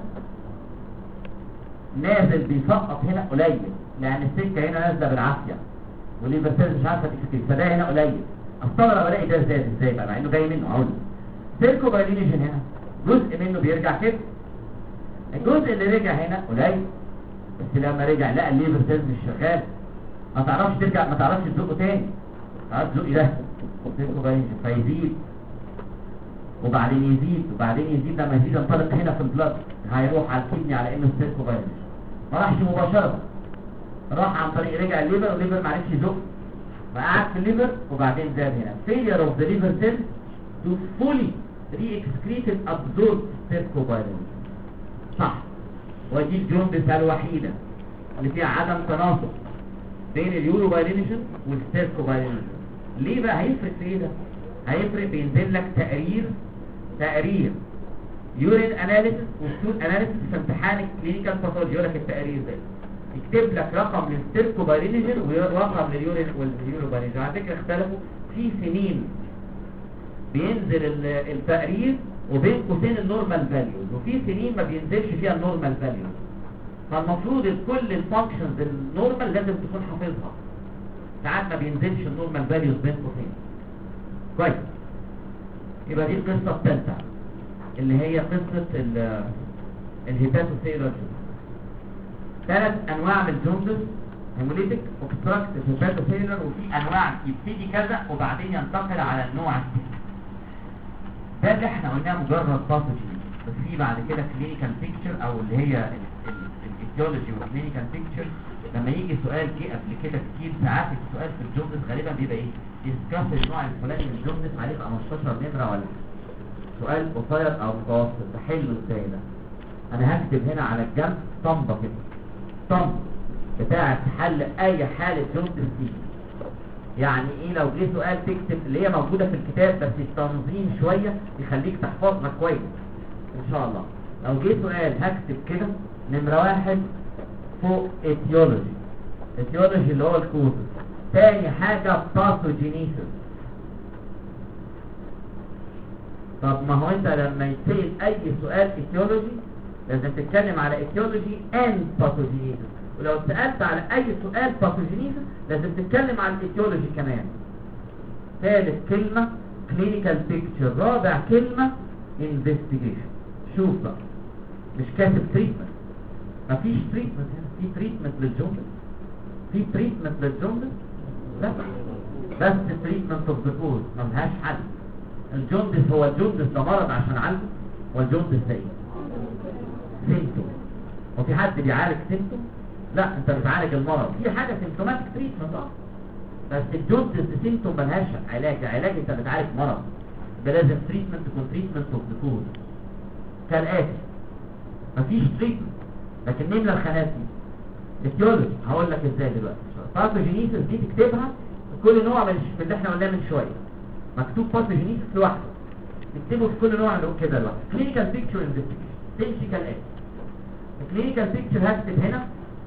نازل بيسقط هنا قليل لان السكه هنا نازله بالعافيه والليفر سيلز مش عارفه تكسكريت، فده هنا قليل. استغرب الاقي ده زاد ازاي بقى مع انه جاي منه عودي. الستيركوبايلينيجين هنا جزء منه بيرجع كده، الجزء اللي رجع هنا قليل، بس لما رجع لقى الليفر سيلز مش شغال، ما تعرفش ترجع، ما تعرفش تزقه تاني، تعرفش تزقي ده الستيركوبايلينيجين فيزيد وبعدين يزيد وبعدين يزيد. لما يزيد ينطلق هنا في البلاد هيروح على الكدني على انه ستيركوبايلينيجين، ما راحش مباشره، راح عن طريق رجع الليفر والليفر ما عرفش يزق، فقعد في الليفر وبعدين زاد هنا. failure of the liver cells to fully re-excrete and absorb ستيركوبايلينيجين. صح، ودي الجوندس الوحيده اللي فيها عدم تناسق بين اليورو بايلينيشن والستيركو بايلينيشن. ليه بقى هيفرق في ايه ده؟ هيفرق، بينزل لك تقرير يورين اناليسيس وستول اناليسيس في امتحان الكلينيكال باثولوجي. يقول لك التقرير ده يكتب لك رقم للستيركو بايلينيشن ورقم لليورين واليورو بايلينيشن. على فكره اختلفوا في سنين بينزل التقرير وبين قوسين النورمال فاليوز، وفي سنين ما بينزلش فيها النورمال فاليوز. فالمفروض كل الفانكشنز النورمال لازم تكون حافظها، ساعات ما بينزلش النورمال فاليوز بين قوسين. كويس، يبقى دي القصه الثالثه اللي هي قصه الهيباتوسيلر جوندس. 3 انواع من الجوندس: هيموليتيك، اوبستراكتيف، هيباتوسيلر، وفي انواع يبتدي كذا وبعدين ينتقل على النوع الثاني. ده اللي احنا قلناه مجرد باثوجين، بس في بعد كده كلينيكال بيكتشر او اللي هي الايتيولوجي والكلينيكال بيكتشر. لما يجي سؤال جه قبل كده كتير ساعات السؤال في الجوندس غالبا بيبقى ايه؟ ديسكاس النوع الفلاني من الجوندس عليه 15 نمره ولا سؤال قصير او متوسط. تحله ازاي ده؟ انا هكتب هنا على الجنب طنبه كده، طنب بتاعت حل اي حاله جوندس دي. يعني ايه؟ لو جه سؤال تكتب اللي هي موجوده في الكتاب بس التنظيم شويه يخليك تحفظها كويس ان شاء الله. لو جه سؤال هكتب كده نمره 1 فوق اتيولوجي اللي هو الكود. تاني حاجه باثوجينيسيس. طب ما هو انت لما يتسال اي سؤال اتيولوجي لازم تتكلم على اتيولوجي اند باثوجينيسيس، ولو سالت على اي سؤال باثوجينيسيس لازم تتكلم عن الاتيولوجي كمان. ثالث كلمه كلينيكال بيكتشر. رابع كلمه انفستيجيشن. شوف بقى، مش كاتب تريتمنت، مفيش تريتمنت هنا. في تريتمنت للجوندس؟ في تريتمنت للجوندس؟ لا، بس تريتمنت اوف ذا كوز، ملهاش حل. الجوندس هو الجوندس ده مرض عشان اعالجه، والجوندس ده ايه؟ سيمتوم. وفي حد بيعالج سيمتوم؟ لا، انت بتعالج المرض. في حاجه سيمتوماتيك تريتمنت بس الجوندس سيمتوم ملهاش علاج. انت بتعالج مرض، ده لازم تريتمنت تكون تريتمنت اوف ذا كوز. كالاتي: مفيش تريتمنت، لكن نملى الخانات دي. اتيولوجي هقول لك ازاي دلوقتي. باثوجينيسيس دي تكتبها كل نوع من اللي احنا قلناه من شويه، مكتوب باثوجينيسيس لوحده، نكتبه في كل نوع نقول كده لوحده. كلينيكال بيكتشر انفستيجيشن تمشي كالاتي. الكلينيكال بيكتشر هكتب هنا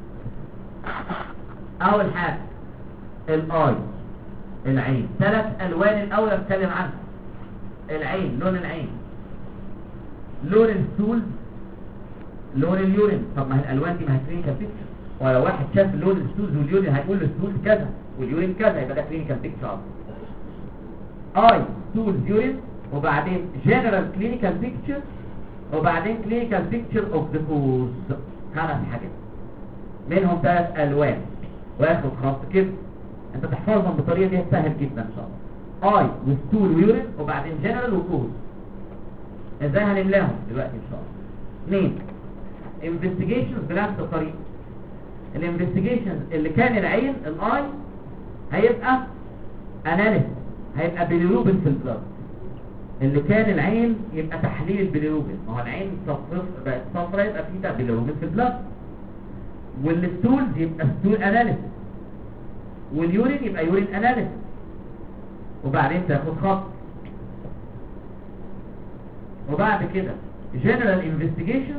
اول حاجه الاي، العين. 3 الوان الاول اتكلم عنها: العين، لون العين، لون الستول، لون اليورين. طب ما هي الالوان دي ما هي كلينيكال بيكتشر، ولو واحد شاف لون الستولز واليورين هيقول الستولز كذا واليورين كذا، يبقى ده كلينيكال بيكتشر. اي، ستولز، يورين، وبعدين جنرال كلينيكال بيكتشر، وبعدين كلينيكال بيكتشر اوف ذا كوز. 5 حاجات منهم 3 الوان واخد خط كده. انت تحفظهم بالطريقه دي سهل جدا ان شاء الله. اي وستول ويورين وبعدين جنرال وكوز. ازاي هنملاهم دلوقتي ان شاء الله؟ 2 انفستيجيشنز بنفس الطريقه. الانفستيجيشنز اللي كان العين الاي هيبقى اناليسيس، هيبقى بيليروبين في البلاد. اللي كان العين يبقى تحليل البيليروبين، ما هو العين بقت صفراء يبقى فيه بيليروبين في البلاد. والستولز يبقى ستول اناليسيس، واليورين يبقى يورين اناليسيس. وبعدين تاخد خط، وبعد كده جنرال انفستيجيشن،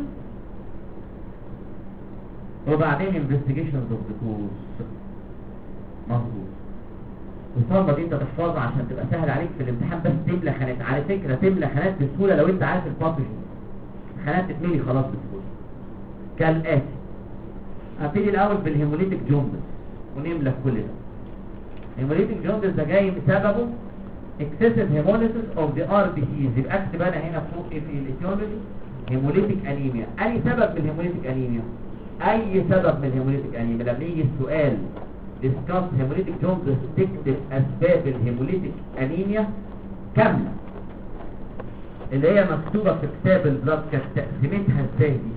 وبعدين انفستيجيشنز اوف ذا كوز. مظبوط. الصفه دي انت تحفظها عشان تبقى سهل عليك في الامتحان، بس تملى خانات. على فكره تملى خانات بسهوله لو انت عارف الباثوجين، خانات تتملي خلاص بسهوله. كالاتي: هبتدي الاول بالهيموليتيك جوندس ونملى كل ده. الهيموليتيك جوندس ده جاي بسببه excessive hemolysis of the RBCs. يبقى اكتب انا هنا فوق في الايتيولوجي هيموليتيك انيميا. اي سبب من الهيموليتيك انيميا؟ اي سبب من الهيموليتيك انيميا. لما يجي السؤال ديسكاس هيموليتيك جوندس تكتب اسباب الهيموليتيك انيميا كامله اللي هي مكتوبه في كتاب البلاد. كانت تقسيمتها ازاي دي؟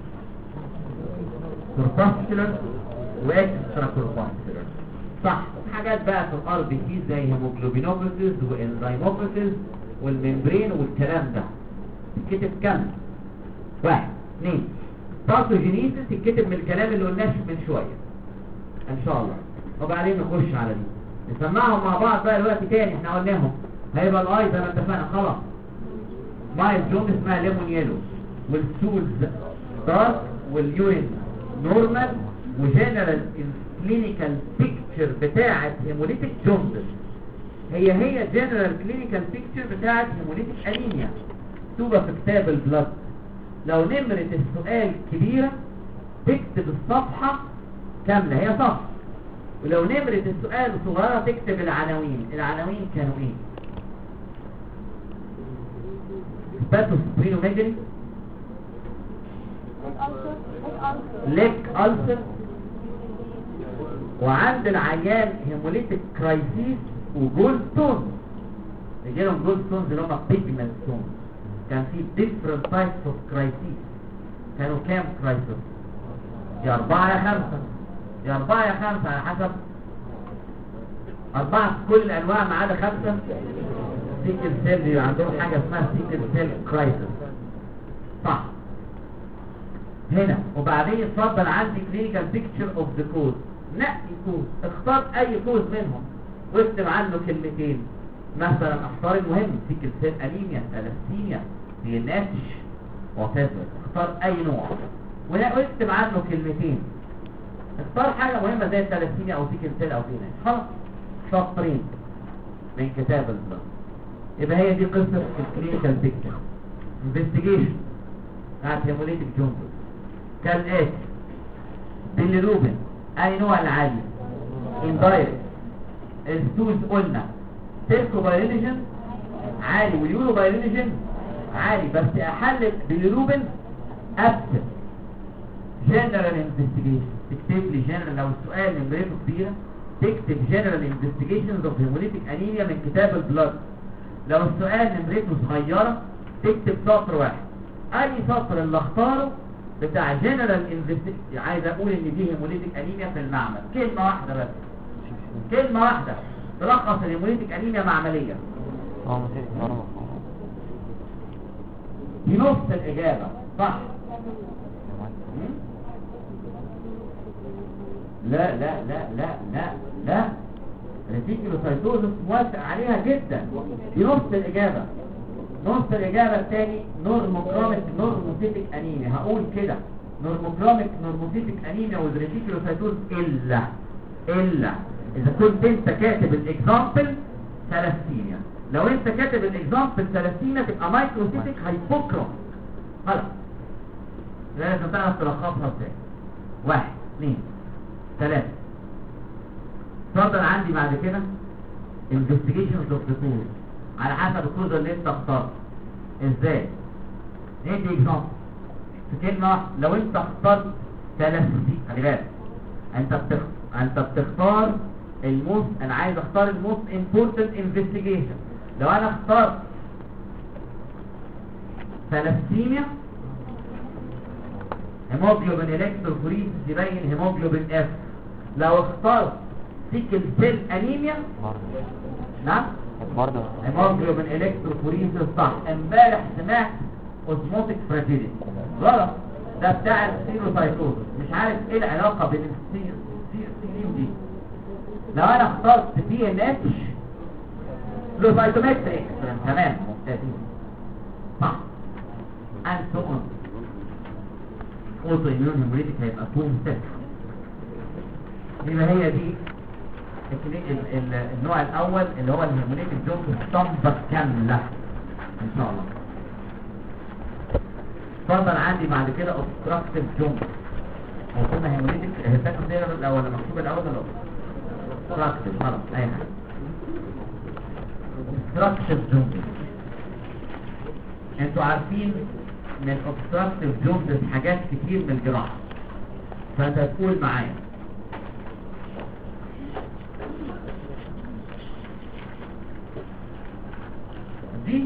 كورباسكولار واكسترا كورباسكولار، صح. حاجات بقى في الار بي سي زي هيموجلوبينوباثيز وانزيموباثيز والممبرين والكلام ده تتكتب كامل. 1 2 باثوجينيسيس تتكتب من الكلام اللي قلناه من شويه ان شاء الله. وبعدين نخش على دي نسمعهم مع بعض بقى دلوقتي تاني. احنا قلناهم هيبقى الاي زي ما اتفقنا خلاص مايل جوندس اسمها ليمون يلو، والسولز دارك، واليورين نورمال، وجنرال كلينيكال بيكتشر بتاعه هيموليتيك جوندس هي جنرال كلينيكال بيكتشر بتاعه هيموليتيك انيميا مكتوبه في كتاب البلاد. لو نمرة السؤال كبيرة تكتب الصفحة كاملة، هي صفحة، ولو نمرة السؤال صغيرة تكتب العناوين. العناوين كانوا ايه؟ سباتوسبرينوميجري، ليك ألسر، وعند العيان هيموليتيك كرايسيس وجولد ستون. يجيلهم جولد ستونز اللي هم بيجمنت ستونز. كان في different types of crises. كانوا كام crisis؟ يا 4 يا 5، يا 4 يا 5 على حسب 4 في كل الأنواع ما عدا 5. سيكل سيل بيبقى عندهم حاجة اسمها سيكل سيل كرايسيس صح هنا. وبعدين اتفضل عندي كلينيكال بيكتشر اوف ذا كوز. نقي كوز، اختار اي كوز منهم واكتب عنه كلمتين. مثلا اختار المهم سيكل سيل انيميا، ثلاسيميا، دي ان اتش، وات. اختار اي نوع واكتب عنه كلمتين. اختار حاجه مهمه زي الثلاسيميا او سيكل سيل او دي ان اتش، خلاص شاطرين من كتاب البلاد. يبقى هي دي قصه الكلينيكال بيكتشر. انفستيجيشن بتاعت هيموليتيك جوندس كالاتي: بيليروبين اي نوع العالي، اندايركت. الستوز قلنا سيركو بايوليجين عالي واليورو بايوليجين عالي، بس احلل بيليروبين ابسط. جنرال انفستيجيشن تكتب لي جنرال، لو السؤال نمرته كبيره تكتب جنرال انفستيجيشنز اوف هيموليتيك انيميا من كتاب البلاد. لو السؤال نمرته صغيره تكتب سطر واحد. اي سطر اللي اختاره بتاع جنرال انفستيجيشن عايز اقول ان دي هيموليتيك انيميا في المعمل، كلمه واحده بس، كلمه واحده تلخص الهيموليتيك انيميا معمليه. دي نص الاجابه صح. لا لا لا لا لا لا، ريتيكولوسايتوزس موافق عليها جدا، دي نص الاجابه. نص الاجابه الثاني نورموكروميك نورموسيتيك انيميا. هقول كده نورموكروميك نورموسيتيك انيميا والريتيكولوسايتوز الا اذا كنت انت كاتب الاكزامبل ثلاسيميا. لو انت كاتب الاكزامبل ثلاسيميا تبقى مايكروسيتيك هايبوكروم. خلاص لازم تعرف تلخصها ازاي. 1 2 3. اتفضل عندي بعد كده investigations of the cause على حسب الكوز اللي انت اخترته. ازاي؟ ندي اكزامبل في كلمه واحده. لو انت اخترت ثلاثي، خلي بالك انت بتختار الموست، انا عايز اختار الموست امبورتنت انفستيجيشن. لو انا اخترت ثلاسيميا هيموجلوبين الكتروفوريسيس يبين هيموجلوبين اف. لو اخترت سيكل سيل انيميا نعم برضه هيموجلوبين الكتروفوريسيس صح. امبارح سمعت اوزموتيك فراجيليتي غلط، ده بتاع السيروسايتوزس. مش عارف ايه العلاقه بين السيرين دي. لو انا اخترت بي ان اتش لوسايتومتريك تمام ممتازين صح. and so on. اوتو اميون هيموليتيك هيبقى توم ست. يبقى هي دي النوع الاول اللي هو الهيموليتيك جوندس اسطمبة كاملة ان شاء الله. اتفضل عندي بعد كده اوبستراكتيف جوندس. هو كنا هيموليتيك هيبقى زي الاول لما مكتوب الاول ولا اوبستراكتيف خلاص اي حاجه. اوبستراكتيف جوندس انتوا عارفين ان الاوبستراكتيف جوندس حاجات كتير من الجراحه، فانت هتقول معايا دي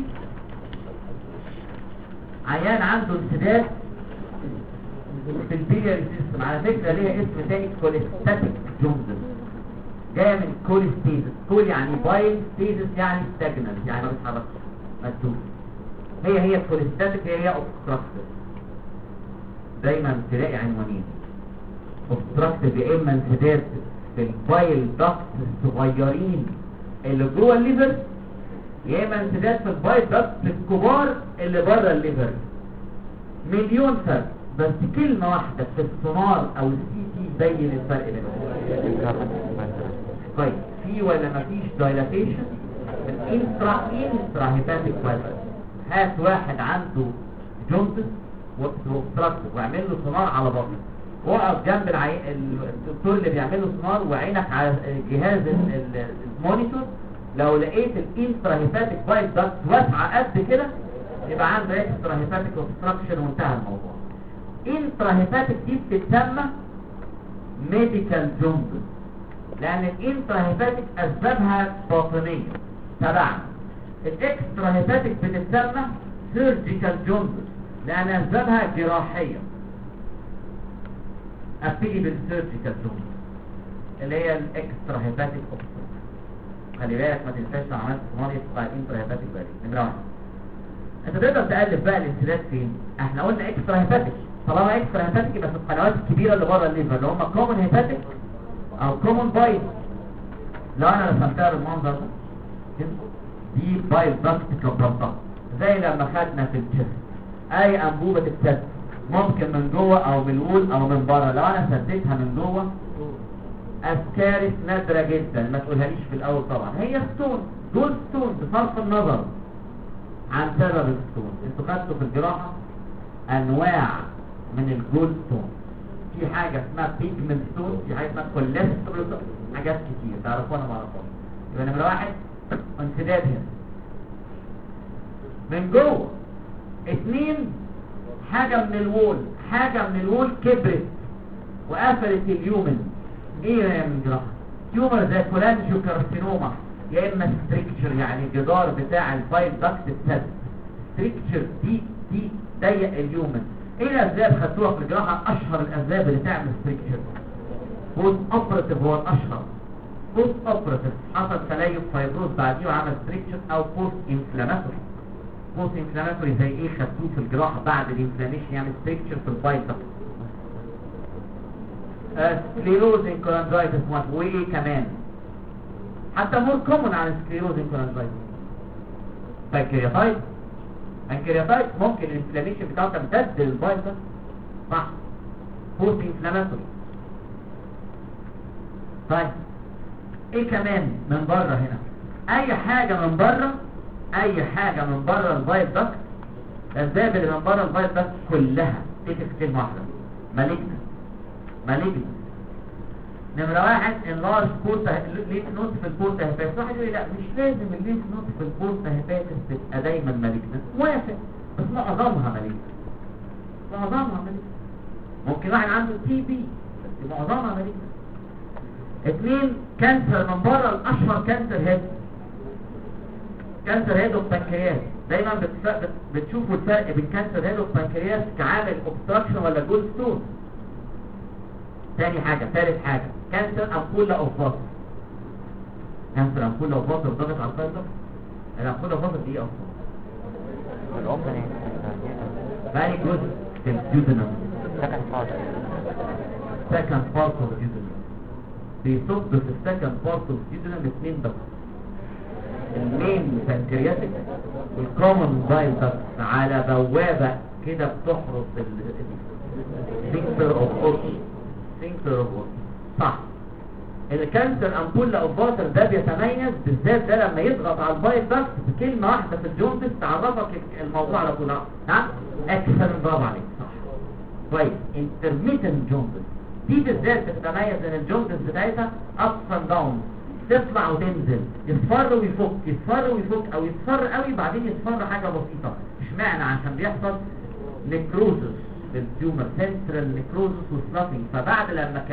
عيان عنده انسداد في البيلياري سيستم. على فكره ليها اسم تاني كوليستاتيك جوندس، جايه من كوليستيزس. كول يعني بايل، ستيزس يعني ستاجنال يعني ما بيتحركش مكتوب. هي الكوليستاتيك هي اوبستراكتيف. دايما تلاقي عنوانين اوبستراكتيف يا اما انسداد في البايل داكت الصغيرين اللي جوه الليفر، يا اما انسداد في البايل داكت الكبار اللي بره الليفر. مليون فرق، بس كلمة واحدة في السونار او السي تي تبين الفرق بينهم. طيب في ولا مفيش دايلاتيشن؟ الانترا هيباتيك فايبر. هات واحد عنده جونتس وابستراكتيف واعمل له سونار على بطنه، واقف جنب الدكتور اللي بيعمل له سونار وعينك على جهاز المونيتور، لو لقيت الانترا هيباتيك فايبر واسعه قد كده يبقى عنده اكسترا هيباتيك اوبستراكشن وانتهى الموضوع. انترا هيباتيك دي بتتسمى ميديكال جونتس، لان الانترا هيباتيك اسبابها باطنيه تبعنا. الاكسترا هيباتيك بتتسمى سيرجيكال جونتس لان اسبابها جراحيه. ابتدي بالسيرجيكال جونتس اللي هي الاكسترا هيباتيك اوبستراكشن. خلي بالك ما تنساش لو عملت سونار يبقى الانترا هيباتيك بالي. نمره 1 انت تقدر تقلب بقى الانسداد فين؟ احنا قلنا اكسترا هيباتيك، طالما اكسترا هيباتيك يبقى في القنوات الكبيره اللي بره الليفر اللي هم كومن هيباتيك او كومن بايل. لو انا رسمتها بالمنظر ده كده دي بايل داكت كبرتها زي لما خدنا في الجسم اي انبوبه تتسد ممكن من جوه او من الول او من بره. لو انا سديتها من جوه اسكارس نادره جدا، ما تقولهاليش في الاول طبعا، هي ستون جولد ستون بصرف النظر عن سبب الستون. انتوا خدتوا في الجراحه انواع من الجولد ستون، في حاجه اسمها بيجمنت ستون، في حاجه اسمها كوليسترول، حاجات كتير تعرفوها انا ما اعرفهاش. يبقى نمره 1 انسداد هنا من جوه. 2 حاجه من الوول كبرت وقفلت اليومن. ايه يا من جراحه؟ تيومر زي كولانجيو كارسينوما، يا اما ستريكتشر يعني الجدار بتاع البايل داكت اتسد. ستريكتشر دي ضيق اليومن. ايه الاسباب خدتوها في الجراحه؟ اشهر الاسباب اللي تعمل ستريكتشر بوست اوبراتيف هو الاشهر. بوست اوبراتيف حصل تليف فايبروز بعديه وعمل ستريكتشر، او بوست انفلاماتوري. بوست انفلاماتوري زي ايه خدتوه في الجراحه بعد الانفلاميشن يعمل ستريكتشر في البايل داكت؟ سكليروزين كولانجايتس وايه كمان حتى مور كومن عن سكليروزين كولانجايتس. بانكرياتايت ممكن الانفلاميشن بتاعه تمتد للبايل داكت صح، بوست انفلاماتوري. طيب ايه كمان من بره هنا؟ اي حاجه من بره البايل داكت. الاسباب اللي من بره البايل داكت كلها تكتب كلمه واحده: مالجنس. نمرة 1 اللارج بورتا ليف نوت في البورتا هيباتس. واحد يقول لي لا مش لازم الليف نوت في البورتا هيباتس تبقى دايما مالجنس. موافق، بس معظمها مالجنس. ممكن واحد عنده تي بي بس معظمها مالجنس. 2 كانسر من بره. الاشهر كانسر هيد والبنكرياس. دايما بتشوفوا الفرق بين كانسر هيد والبنكرياس كعامل اوبستراكشن ولا جولد ستون. ثالث حاجة كانسر أمبولا أوف فاصل. كانسر أمبولا أوف فاصل ضغط على الفاصل. الأمبولا أوف فاصل دي أوصل فاري جود في الجودنم. second part of judgment بيصب في السكند بارت اوف جودنم 2 بس: المين بانكرياتيك والكومن بايل داكت على بوابة كده بتحرس السفنكتر اوف اوكي. صح. الكانسر امبولا اوف واتر ده بيتميز بالذات ده لما يضغط على البايل داكت بكلمه واحده في الجوندس تعرفك الموضوع على طول. نعم اكسلنت، برافو عليك صح. كويس. انترميتنت جوندس دي بالذات بتتميز ان الجوندس بتاعتها ابس اند داون، تطلع وتنزل، يصفر ويفك او يصفر قوي بعدين يصفر حاجه بسيطه. اشمعنى؟ عشان بيحصل نيكروزس للتيومر، سنترال نيكروزس وسلافينج. فبعد لما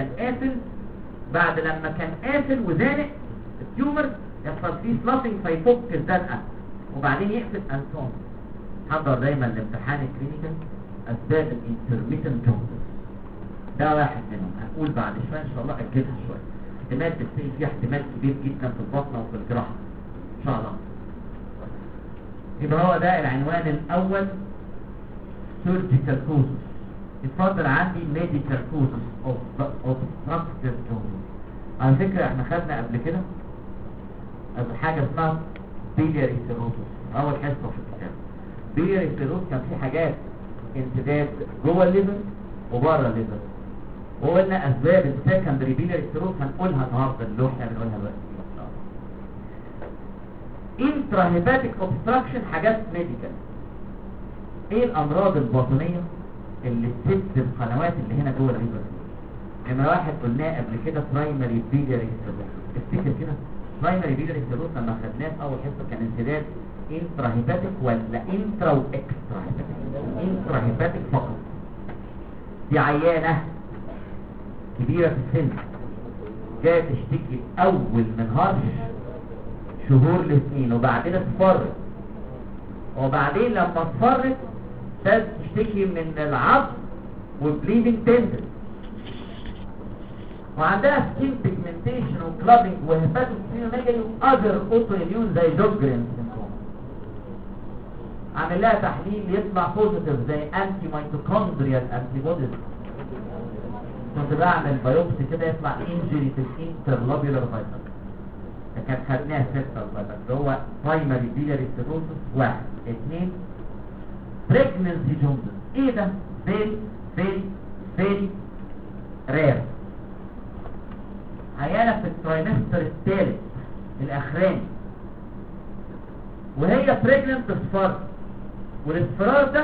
كان قافل وزانق التيومر يحصل فيه سلافينج فيفك الزنقه وبعدين يقفل انسون. حضر دايما الامتحان الكلينيكال اسباب الانترميتنت جوندس. ده واحد منهم هنقول بعد شويه ان شاء الله، اجلها شويه. احتمال تبتدي فيه احتمال كبير جدا في البطن وفي الجراحه ان شاء الله. يبقى هو ده العنوان الاول، surgical causes. اتفضل عندي medical causes of obstructive jaundice. على فكرة احنا خدنا قبل كده حاجة اسمها بيلياري سيروسس اول حصة في الكتاب. بيلياري سيروسس كان في حاجات انسداد جوه الليفر وبره الليفر، وقلنا اسباب السكندري بيلياري سيروسس هنقولها النهارده اللي احنا بنقولها دلوقتي. انترا هيباتيك اوبستراكشن حاجات ميديكال. ايه الامراض الباطنيه اللي تسد القنوات اللي هنا جوه الليفر؟ نمرة واحد قلناه قبل كده برايمري بيلياري سيروسس. افتكر كده برايمري بيلياري سيروسس لما خدناه في اول حصه كان انسداد انترا هيباتيك ولا انترا واكسترا هيباتيك؟ انترا هيباتيك فقط. دي عيانه كبيره في السن جايه تشتكي اول من هرش شهور لسنين، وبعدين اصفرت، وبعدين لما اصفرت ابتدت تشتكي من العظم وبليدنج تندر، وعندها سكين بيجمنتيشن وكلابنج وهيباتوسينوميجالي واذر اوتو اميون زي جوجرين سيندروم. عامل لها تحليل يطلع بوزيتيف زي انتي ميتوكوندريال انتي بوديز. كنت بعمل بايوبسي كده يطلع انجري في الانترلوبيولار فايتال. كانت خدناها 6 الفايتال اللي هو برايمري بيلياري سيروسس 1 2 بريجننسي جوندس. ايه ده؟ فيري رير. عيانة في الترايمستر الثالث الاخراني وهي بريجننت اصفار، والاصفرار ده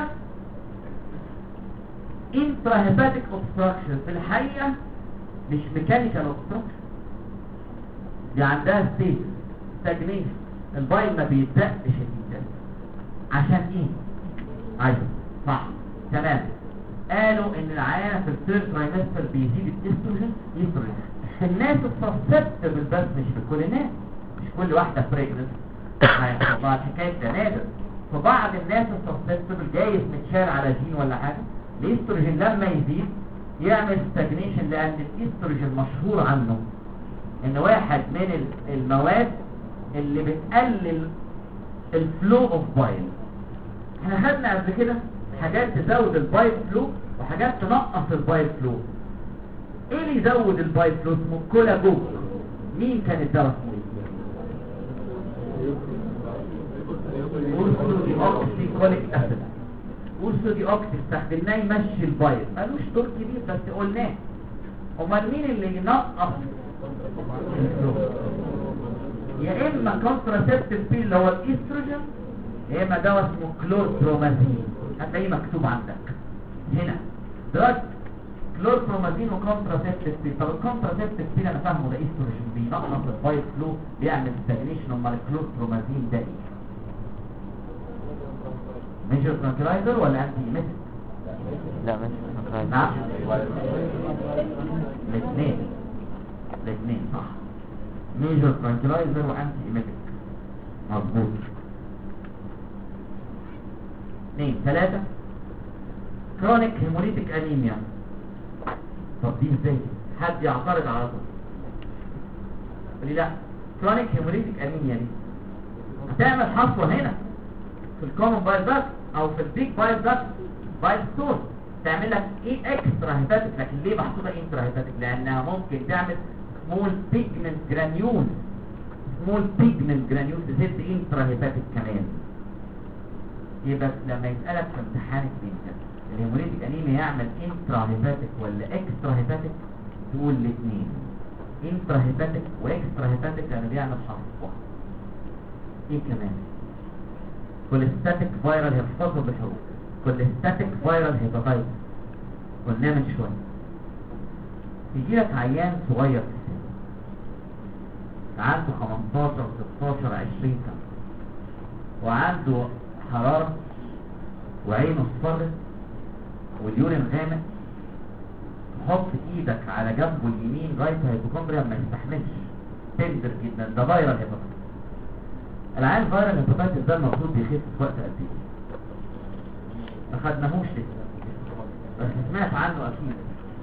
انترا هيباتيك اوبستراكشن في الحقيقة مش ميكانيكال اوبستراكشن. دي عندها ستيت ستاجنيشن، البايل ما بيتدقش جدا. عشان ايه؟ ايوه صح تمام. قالوا ان العيانة في الثيرد ترايمستر بيزيد الاستروجين الناس السسبتبل بس مش في كل الناس، مش كل واحدة بريجننت هيحصل لها الحكاية ده نادر. فبعض الناس السسبتبل جايز متشال على جين ولا حاجة، الاستروجين لما يزيد يعمل ستاجنيشن، لان الاستروجين مشهور عنه ان واحد من المواد اللي بتقلل الفلو اوف بايل. احنا خدنا قبل كده حاجات تزود البايل فلو وحاجات تنقص البايل فلو. ايه اللي يزود البايل فلو؟ اسمه كولاجون. مين كان الدواء اسمه؟ اورثو دي اوكسي كوليك اسيد. اورثو دي اوكسي استخدمناه يمشي البايل، مالوش دور كبير بس قلناه. امال مين اللي ينقص؟ يا اما كونتراسيبتيف بيل اللي هو الاستروجين، يا اما دواء اسمه كلوربرومازين. هتلاقيه مكتوب عندك هنا دراج كلوربرومازين وكونتراسيبتيف بيل. طب الكونتراسيبتيف بيل انا فاهمه ده استروجين بينقص البايل فلو بيعمل ستاجنيشن. امال الكلوربرومازين ده ايه؟ ميجر ترانكلايزر ولا انتي ايميتيك؟ لا مش نعم الاثنين صح. ميجر ترانكلايزر وانتي ايميتيك مظبوط. 2 3 كرونيك هيموليتيك انيميا. طب دي ازاي؟ حد يعترض على طول يقول لي لا كرونيك هيموليتيك انيميا دي هتعمل حصوه هنا في الكومن بايل داكت او في البيج بايل داكت بايل ستون، تعمل لك ايه اكسترا هيباتيك. لكن ليه محطوطه انترا هيباتيك؟ لانها ممكن تعمل سمول بيجمنت جرانيول. سمول بيجمنت جرانيول تزيد انترا هيباتيك كمان. يبقى لما يسالك في امتحان الكلينيكال الهيموليتيك انيميا يعمل انترا هيباتيك ولا اكسترا هيباتيك، تقول الاثنين انترا هيباتيك واكسترا هيباتيك لانه بيعمل حصوه. ايه كمان؟ كوليستاتيك فايرال هيباتايتس بالحروف. كوليستاتيك فايرال هيباتايتس قلنا من شويه. يجي لك عيان صغير في السن عنده 15 16 20 سنه وعنده حراره وعينه اصفرت واليورين غامق، تحط ايدك على جنبه اليمين رايت هيبوكوندريا ما يستحملش تندر جدا. ده فايرال هيباتايتس. العيان فايرال هيباتايتس ده المفروض بيخف في وقت قد ايه؟ ما خدناهوش لسه بس سمعت عنه اكيد.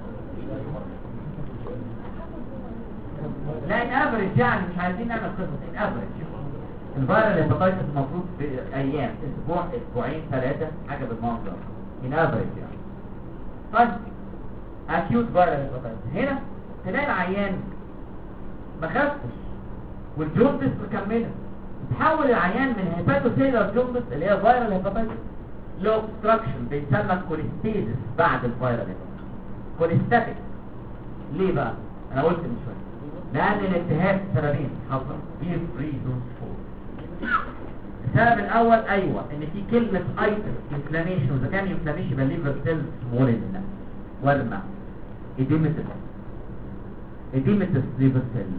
لا الافريج يعني مش عايزين نعمل قصص. الافريج الفايرال هيباتايتس المفروض في ايام اسبوع اسبوعين 3 حاجه بالمنظر الافريج يعني. طيب اكيوت فايرال هيباتايتس هنا تلاقي العيان ما خفش والجوندس مكمله، تحول العيان من هيباتوسيلر جوندس اللي هي فيرال هيباتايتس لأوبستراكشن بيسمى كوليستيزس بعد الفيرال هيباتايتس، كوليستاتيك. ليه بقى؟ انا قلت من شويه لان الالتهاب سببين حصل في ريزونز فور. السبب الاول ايوه ان في كلمه ايتس انفلاميشن، واذا كان انفلاميشن يبقى الليفر سيلز مولن ورمه ايديمتس ليفر سيلز،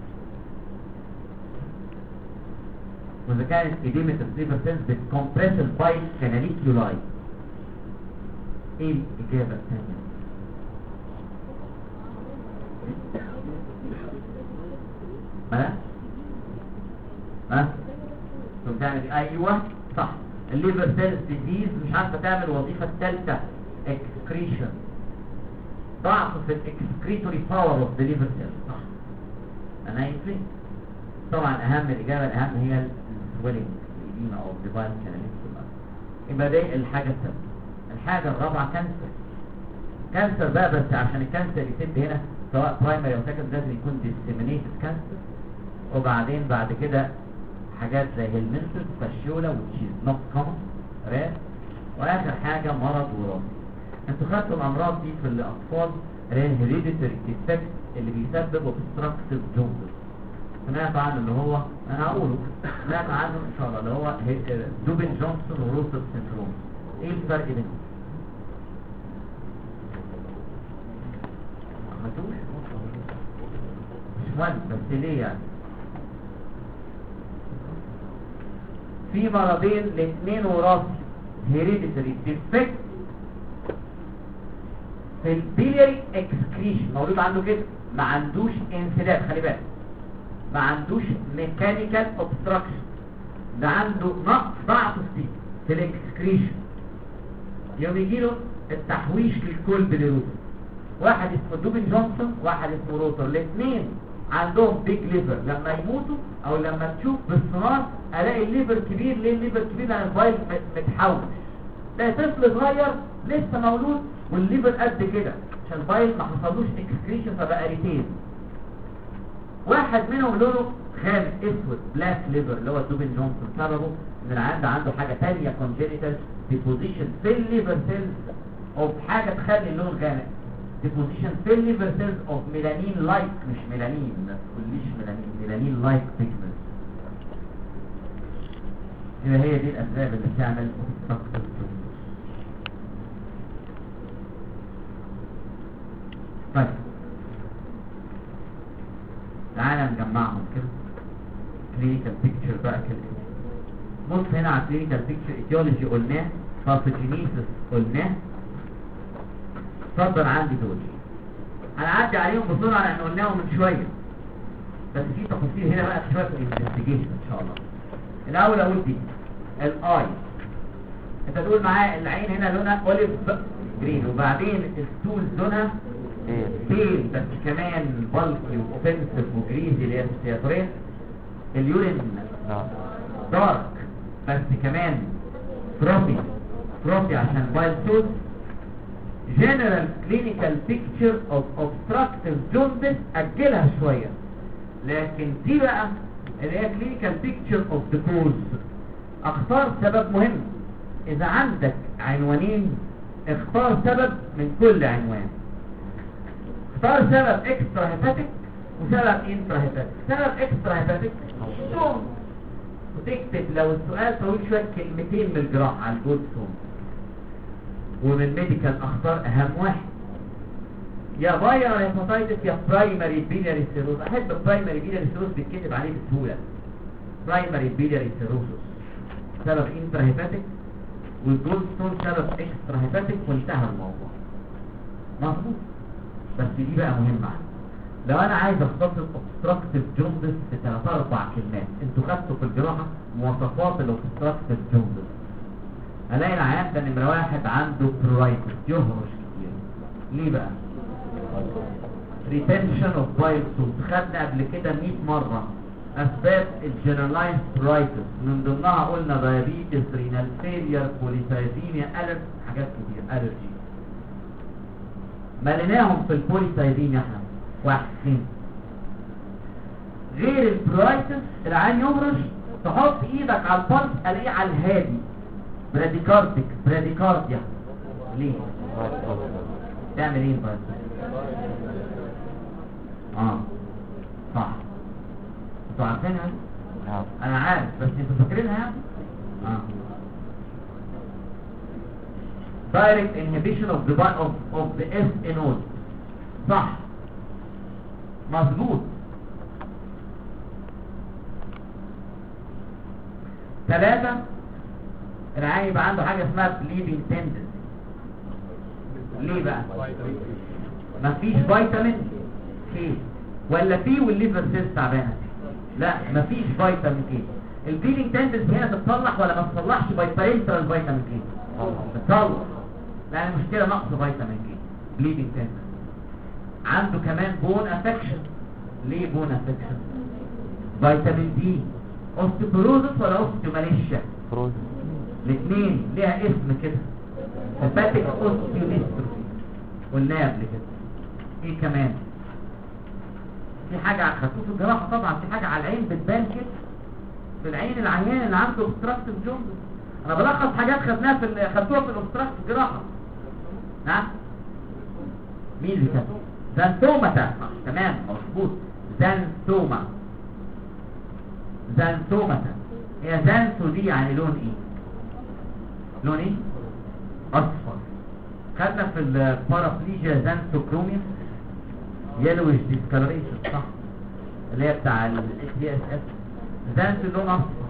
واذا كانت ايديمتس ليفر سيلز بتكمبريس البايل كاناليكيولاي. ايه الاجابه الثانيه؟ تعمل ايوه صح، الليفر سيلز ديزيز مش عارفه تعمل الوظيفه الثالثه اكسكريشن، ضعف في الاكسكريتوري باور اوف ذا ليفر سيلز. صح انا يمكن طبعا اهم الاجابه الاهم هي السويلنج الإديمة او ديفاين كاناليكيولاي. يبقى دي الحاجه الثالثه. الحاجه الرابعه كانسر بقى، بس عشان الكانسر يتم هنا سواء برايمري او سكندري لازم يكون ديسيمينيتد كانسر، وبعدين بعد كده حاجات زي هيلمنتس فاشيولا وتشيز نوت كومن رير، واخر حاجه مرض وراثي. انتوا خدتوا الامراض دي في الاطفال اللي هي الهيريديتري ديفكت اللي بيسبب اوبستراكتيف جوندس. سمعت عنه اللي هو انا هقوله، سمعت عنه ان شاء الله اللي هو دوبن جونسون وروسر سيندروم. ايه الفرق بينهم؟ مش مهم بس ليه يعني؟ في مرضين الاثنين وراثي، هيريديتري ديفكت في البيلياري اكسكريشن مولود عنده كده، ما عندوش انسداد، خلي بالك ما عندوش ميكانيكال اوبستراكشن، ده عنده نقص ضعف في الاكسكريشن، يوم يجي له التحويش للكل بالروتر. واحد اسمه دوبن جونسون واحد اسمه روتر، الاثنين عندهم بيج ليفر. لما يموتوا او لما تشوف بالسونار الاقي الليفر كبير. ليه الليفر كبير؟ لان الفايل متحوش. ده طفل صغير لسه مولود والليفر قد كده عشان الفايل ما حصلوش اكسكريشن فبقى ريتين. واحد منهم لونه غامق اسود بلاك ليفر اللي هو دوبن جونسون، سببه ان العيان ده عنده حاجه ثانيه كونجينيتال ديبوزيشن في الليفر سيلز او حاجه تخلي اللون غامق، deposition في الليفر سيلز اوف ميلانين لايك، مش ميلانين ما تقوليش ميلانين لايك بيجمنت. يبقى هي دي الاسباب اللي بتعمل obstructive jaundice. طيب تعالى نجمعهم كده كلينيكال بيكتشر بقى كده. بص هنا على كلينيكال بيكتشر، ايتيولوجي قلناه، باثوجينيسيس قلناه. اتفضل عندي دول هنعدي عليهم بسرعه لان قلناهم من شويه، بس في تفاصيل هنا بقى شويه في الانفستيجيشن ان شاء الله. الاول اقول دي الاي، انت تقول معايا العين هنا لونها اوليف جرين، وبعدين الستول لونها بيل بس كمان بالكي واوفنسيف وجريزي اللي هي السياتورين. اليورين دارك بس كمان فروتي عشان بايل سوس. general clinical picture of obstructive jaundice أجلها شوية، لكن دي بقى اللي هي clinical picture of the cause. اختار سبب مهم، إذا عندك عنوانين اختار سبب من كل عنوان. اختار سبب extra hepatic وسبب intra hepatic. سبب extra hepatic سوم، وتكتب لو السؤال طويل شوية كلمتين من الجراحة على الجود سوم. ومن ميديكال اختار اهم واحد، يا فايرال هيباتايتس يا برايمري بيلياري سيروز. احب البرايمري بيلياري سيروز بيتكتب عليه بسهوله، برايمري بيلياري سيروزس سبب انترا هيباتيك، والجولد ستون سبب اكسترا هيباتيك، وانتهى الموضوع. مظبوط، بس دي بقى مهمه. لو انا عايز اختصر اوبستراكتيف جوندس في 3-4 كلمات، انتوا خدتوا في الجراحه مواصفات الاوبستراكتيف جوندس، الاقي العيان ده نمره واحد عنده برايتس يهرش كتير. ليه بقى؟ ريتنشن اوف بايل سوت. خدنا قبل كده 100 مره اسباب الجنرالايز برايتس، من ضمنها قلنا دايابيتس، رينال فيلير، بوليسايثيميا، الرجي، حاجات كتير الرجي. مليناهم في البوليسايثيميا احنا 1 2. غير البرايتس العين يهرش، تحط ايدك على البلس الاقيه على الهادي، براديكارديك براديكارديا. ليه؟ تعمل ايه البلس؟ صح. انتوا عارفينها؟ انا عارف بس انتوا فاكرينها يعني؟ direct inhibition of the S node. صح مظبوط. 3 العيان يبقى عنده حاجة اسمها bleeding tendency. ليه بقى؟ مفيش فيتامين كي ولا في والليفر سيلز تعبانه؟ لا مفيش فيتامين كي. البليدنج تندنسي هنا تتصلح ولا ما تتصلحش بايبرنترال فيتامين كي؟ تتصلح، لان المشكله نقص فيتامين كي. بليدنج تندنسي عنده كمان بون افكشن. ليه بون افكشن؟ فيتامين دي. اوستيوبروزس ولا اوستيوماليشيا؟ الاثنين ليها اسم كده، هيباتيك اوستيوديستروفي قلناها قبل كده. ايه كمان؟ في حاجه على خطوط الجراحه طبعا، في حاجه على العين بتبان كده في العين العيان اللي عنده اوبستراكتيف جوندس. انا بلخص حاجات خدناها خدتوها في الاوبستراكتيف جراحه. نعم مين اللي كان؟ زانتوماتا. تمام مظبوط، زانتوما. زانتوماتا هي زانتو دي يعني لون ايه؟ لون ايه؟ اصفر. خدنا في البارابليجيا زانتوكروميا يلوش ديسكالريشن صح، اللي هي بتاع الدي اس اس. زانتو لون اصفر.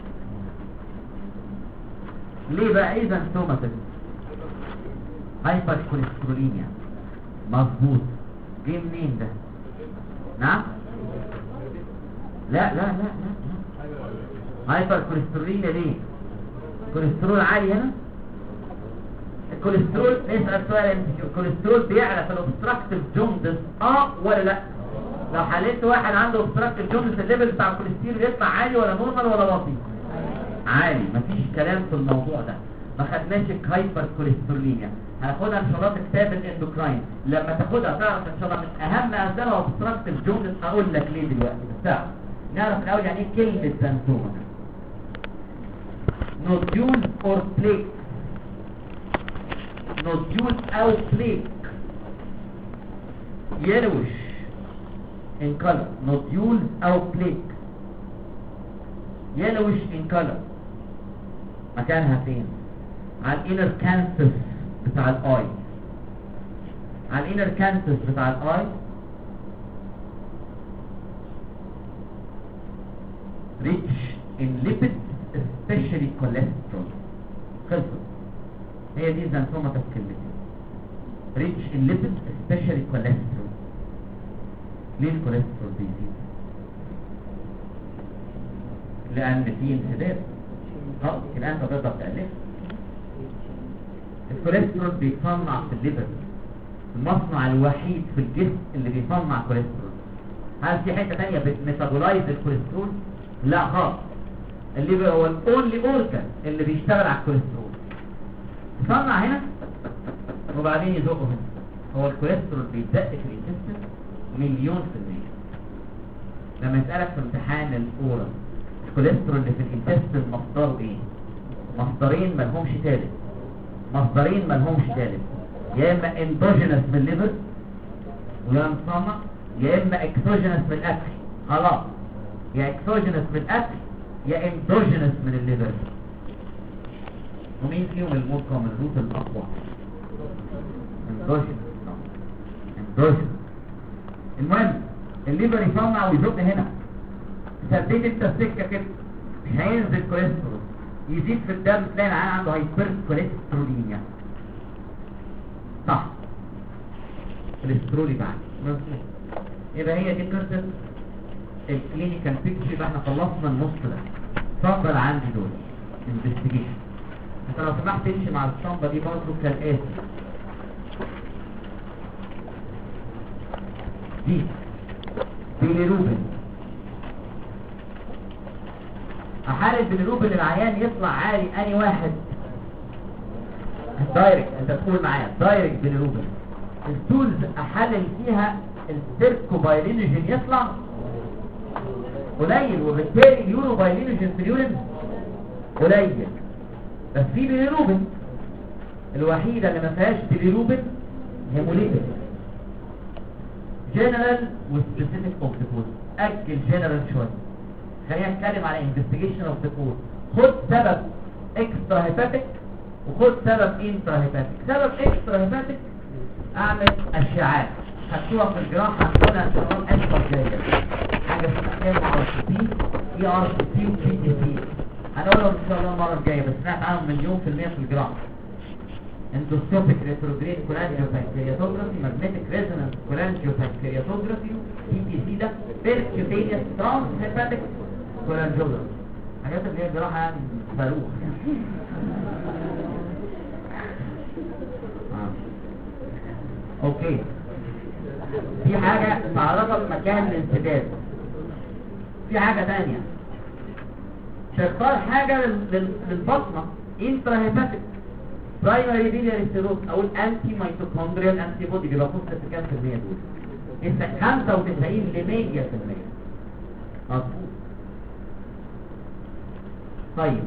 ليه بقى ايه زانتوماتا دي؟ هايبر كوليسترولينيا. مظبوط. جه منين ده؟ نعم لا لا لا لا هايبر كوليسترولينيا. ليه؟ كوليسترول عالي هنا. الكوليسترول نسأل سؤال، الكوليسترول بيعلى في الاوبستراكتيف جوندس ولا لا؟ لو حللت واحد عنده اوبستراكتيف جوندس الليفل بتاع الكوليسترول يطلع عالي ولا نورمال ولا واطي؟ عالي. مفيش كلام في الموضوع ده. ما خدناش الهايبر كوليسترولينيا، هناخدها ان شاء الله في كتاب الاندوكراين. لما تاخدها تعرف ان شاء الله من اهم اسبابها اوبستراكتيف جوندس. اقول لك ليه دلوقتي بس تعرف. نعرف الاول يعني ايه كلمه زانتوما. نوديول اور بليك. نوديول او بليك يلوش in color. نوديول او بليك يلوش in color. مكانها فين؟ على الانر كانسس بتاع الاي. على الانر كانسس بتاع الاي rich in lipids especially cholesterol. خلصت. هي دي زانتوما تفكلتين. rich in lipids especially cholesterol. ليه الكوليسترول بيزيد؟ لان في انسداد. الان انت تقدر تقلل. الكوليسترول بيتصنع في الليفر، المصنع الوحيد في الجسم اللي بيصنع كوليسترول. هل في حته ثانيه بتميتابولايز الكوليسترول؟ لا خالص. الليفر هو الاونلي اورجان اللي بيشتغل على الكوليسترول. يصنع هنا وبعدين يزقه هنا. هو الكوليسترول بيتدق في الانتستين 1,000,000%. لما يسألك في امتحان الاورال الكوليسترول اللي في الانتستين مصدره ايه؟ مصدرين ملهمش ثالث. مصدرين ملهمش ثالث، يا اما اندوجينس من الليفر ولا مصنع، يا اما اكسوجينس من الاكل. خلاص، يا اكسوجينس من الاكل يا اندوجينس من الليفر. ومين فيهم المور كومن روت الاقوى؟ اندوجينس. اندوجينس. المهم الليفر يصنع ويزق هنا. ثبت انت السكه كده، مش هينزل كوليسترول يزيد في الدم، تلاقي العيان عنده هايبر كوليسترولينيا. صح، كوليسترولي بعد مظبوط. يبقى هي دي قصه الكلينيكال بيكتشر. يبقى احنا خلصنا النص ده. اتفضل عندي دول انفستيجيشن. انت لو سمحت تمشي مع الصنبه دي برضه كالاتي. دي بيليروبين. احالة بيليروبين العيان يطلع عالي اني واحد؟ دايركت. انت تقول معايا دايركت بيليروبين. التولز احلل فيها السيركوبايلينوجين يطلع قليل، وبالتالي اليورو بايلينوجين في اليورين قليل. بس في بيليروبين، الوحيدة اللي ما فيهاش بيليروبين هيموليتيك. جنرال وسبيسيفيك اوف ذا كود. اجل جنرال شويه، خلينا نتكلم على انفستيجيشن اوف ذا كود. خد سبب اكسترا هيباتيك وخد سبب انترا هيباتيك. سبب اكسترا هيباتيك اعمل اشعاعات هتشوفها في الجراحه عندنا ان شاء الله الاسبوع الجاي، حاجه اسمها MRCP ERCP وPTC هنقولهم ان شاء الله المره الجايه، بس سمعت عنهم مليون في المية في الجراحه. اندوسكوبيك ريتروجريد كولانجيوبانكرياتوجرافي، ماجنتيك ريزونانس كولانجيوبانكرياتوجرافي، PTC ده بيركيوتينيوس ترانس هيباتيك كولانجيوجرافي. حاجات اللي هي جراحه يعني صاروخ يعني. اوكي، في حاجة تعرفك مكان الانسداد. في حاجة تانية تختار حاجة للبطنة انترا هيباتيك برايمري بيلياري سيروز او الانتي ميتوكوندريال انتي بودي بيبقى فوق في كام في المية دول؟ 95 ل 100%. مظبوط. طيب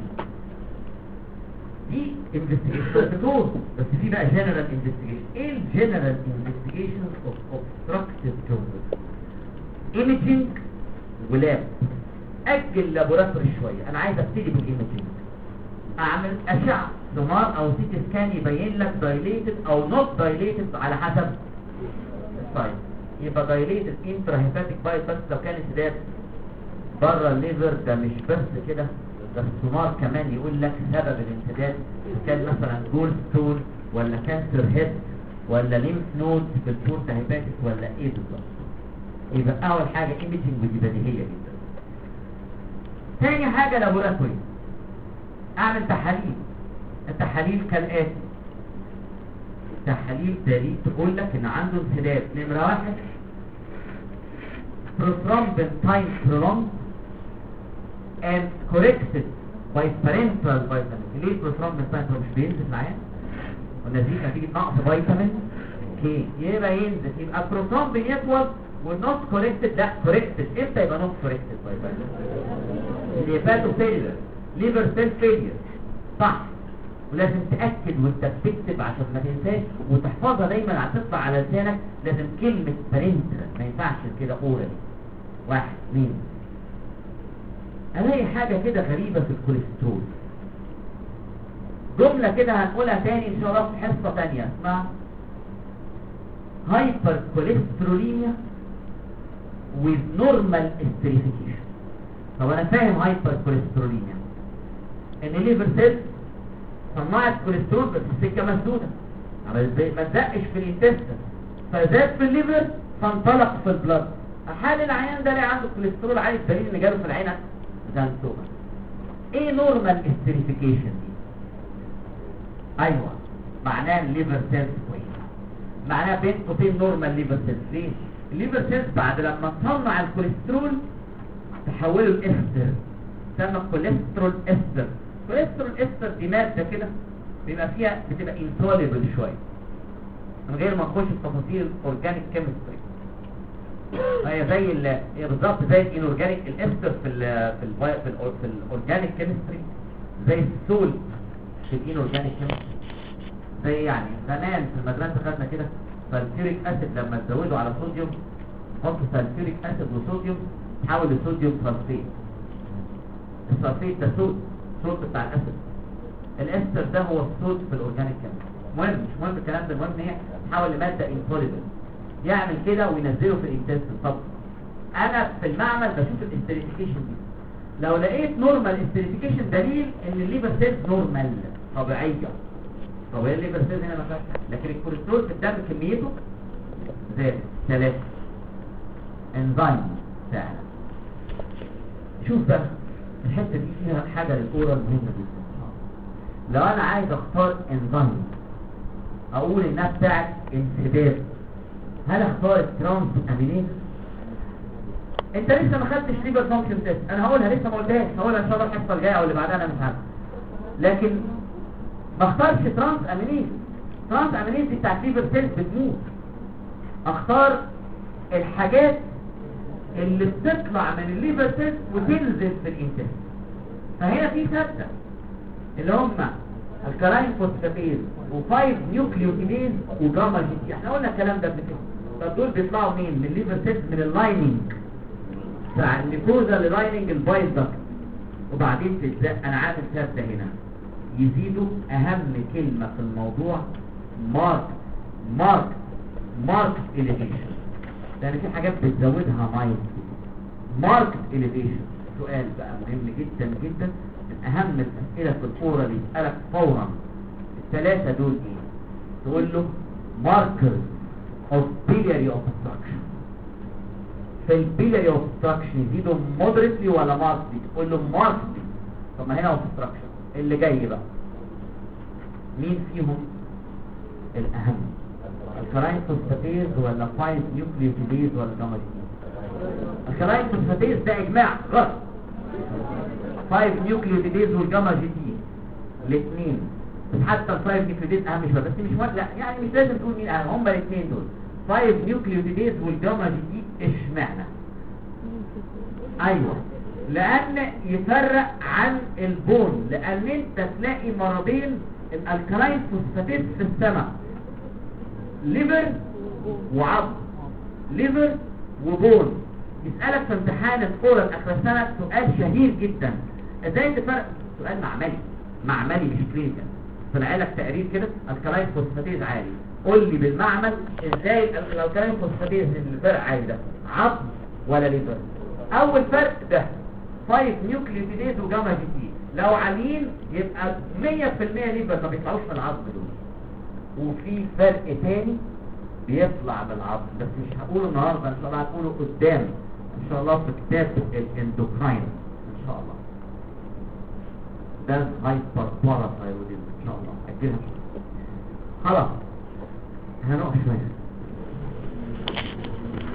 دي انفستيجيشن بس في بقى جنرال انفستيجيشن. ايه الجنرال انفستيجيشن اوف اوبستراكتيف جوندس؟ ايميجينج ولاب. اجل لابوراتوري شويه، انا عايز ابتدي بالايميجينج. اعمل اشعه سونار او سي تي سكان يبين لك دايليتد او نوت دايليتد على حسب السايز. يبقى دايليتد انترا هيباتيك بايت بس لو كان انسداد بره الليفر. ده مش بس كده، ده السونار كمان يقول لك سبب الانسداد، كان مثلا جول ستون ولا كانسر هيد ولا ليمف نود في البورتا هيباتيك ولا ايه بالظبط. يبقى اول حاجه ايميجينج ودي بديهيه جدا. ثاني حاجه لابوراتوري، اعمل تحاليل. التحاليل كالاتي: تحاليل دليل تقول لك ان عنده انسداد. نمره 1 prothrombin time prolonged and corrected by parenteral vitamin. ليه البروثرومبين تايم مش بينزل معايا؟ والنتيجه نتيجه نقص فيتامين كي. يبقى ينزل، يبقى البروثرومبين يطول والنوت كوركتد. لا كوركتد. امتى يبقى نوت كوركتد باي فيتامين؟ الهيباتو فيلير، ليفر سيل فيلير، صح. ولازم تاكد وانت بتكتب عشان ما تنساش وتحفظها دايما، هتطلع على لسانك. لازم كلمه بارنترال، ما ينفعش كده اورالي. 1 2. الاقي حاجه كده غريبه في الكوليسترول، جمله كده هنقولها تاني ان شاء الله في حصه تانيه، اسمها هايبر كوليستروليميا with normal esterification. طب انا فاهم هايبر كوليستروليميا ان الليفر سيل صنعت كوليسترول بس السكه مسدوده، ما تزقش في الانتستين فزاد في الليفر فانطلق في البلد. حال العيان ده اللي عنده كوليسترول عالي، الدليل ان جاله في العينه زنتوما. ايه نورمال استريفيكيشن دي؟ ايوه معناها الليفر سيلز كويسه، معناها بين قوسين نورمال ليفر سيلز. ليه؟ الليفر سيلز بعد لما تصنع الكوليسترول تحوله لاستر، تسمى كوليسترول استر. كوليسترول استر دي ماده كده بيبقى فيها بتبقى انسوليبل شويه، من غير ما نخش في تفاصيل الاورجانيك كيمستري. هي زي هي بالظبط زي الاورجانيك الاستر في الاورجانيك كيمستري، زي السول في الاورجانيك كيمستري. زي يعني زمان في المدرسه خدنا كده سلفيوريك اسيد، لما تزوده على صوديوم حط سلفيوريك اسيد وصوديوم تحول لصوديوم سلفيت. السلفيت ده صوت بتاع الاسيد. الاستر ده هو الصوت في الاورجانيك كيمستري. مهم مش مهم الكلام ده، المهم ان هي تحول لماده انسوليبل، يعمل كده وينزله في الانتستين. طب انا في المعمل بشوف الاستريفيكيشن دي، لو لقيت نورمال استريفيكيشن دليل ان الليفر سيلز نورمال طبيعيه. طب هي الليفر سيلز هنا ما فيهاش، لكن الكوليسترول في الدم كميته زادت 3 انزيم سهله. شوف بقى الحته دي فيها حاجه للاورال مهمه جدا. لو انا عايز اختار انزيم اقول انها بتاعت انسداد، هل اختار الترانس امينيز؟ انت لسه ما خدتش ليفر فانكشن تيست، انا هقولها لسه ما قلتهاش، هقولها ان شاء الله الحصه الجايه او اللي بعدها انا مش عارف. لكن ما اختارش ترانس امينيز. ترانس امينيز دي بتاعت ليفر سيلز بتموت. اختار الحاجات اللي بتطلع من الليفر سيلز وتنزل في الانتستين. فهنا في ثابته اللي هم الكلاين فوسفاتيز و5 نيوكليوتيديز وجاما جي تي. احنا قلنا الكلام ده قبل كده. طب دول بيطلعوا منين؟ من الليفر سيلز، من اللايننج بتاع النيكوزا لايننج البايل داكت. وبعدين تتزق. انا عامل ثابته هنا يزيدوا اهم كلمه في الموضوع مارك إليفيشن، لأن في حاجات بتزودها مايل. مارك إليفيشن سؤال بقى مهم جدا جدا، من أهم الأسئلة في الكورة اللي يسألك فورا. الثلاثة دول إيه؟ تقول له markers of biliary obstruction. في البيلاري obstruction يزيدوا moderately ولا markedly؟ تقول له markedly. طب ما هنا obstruction اللي جاي بقى مين فيهم الأهم؟ الكلاين فوسفاتيز ولا 5 نيوكليوتيديز ولا جاما جي؟ الكلاين فوسفاتيز ده اجماع غلط. 5 نيوكليوتيديز والجاما جي تي الاثنين. حتى ال 5 نيوكليوتيديز اهم شويه، بس مش لا يعني مش لازم تقول مين اهم، هم الاثنين دول 5 نيوكليوتيديز والجاما جي تي. اشمعنى؟ ايوه لان يفرق عن البون، لان انت تلاقي مرضين الالكلاين فوسفاتيز في السماء، ليفر وعظم، ليفر وبون. يسألك في امتحان الكورة اخر السنة سؤال شهير جدا، ازاي تفرق؟ سؤال معملي مش كلينيكال. طلع لك تقرير كده الكلاين فوسفاتيز عالي، قول لي بالمعمل ازاي الكلاين فوسفاتيز الفرق عالي ده عظم ولا ليفر؟ اول فرق ده 5 نيوكليوتيديز وجاما جي تي، لو عاليين يبقى 100% ليفر، ما بيطلعوش من العظم دول. وفي فرق تاني بيطلع بالعظم، بس مش هقوله النهارده، ان شاء الله هقوله قدام ان شاء الله في كتاب الاندوكراين ان شاء الله. ده الهايبر باراثايروديزم ان شاء الله. اجلها خلاص، هنقف شويه.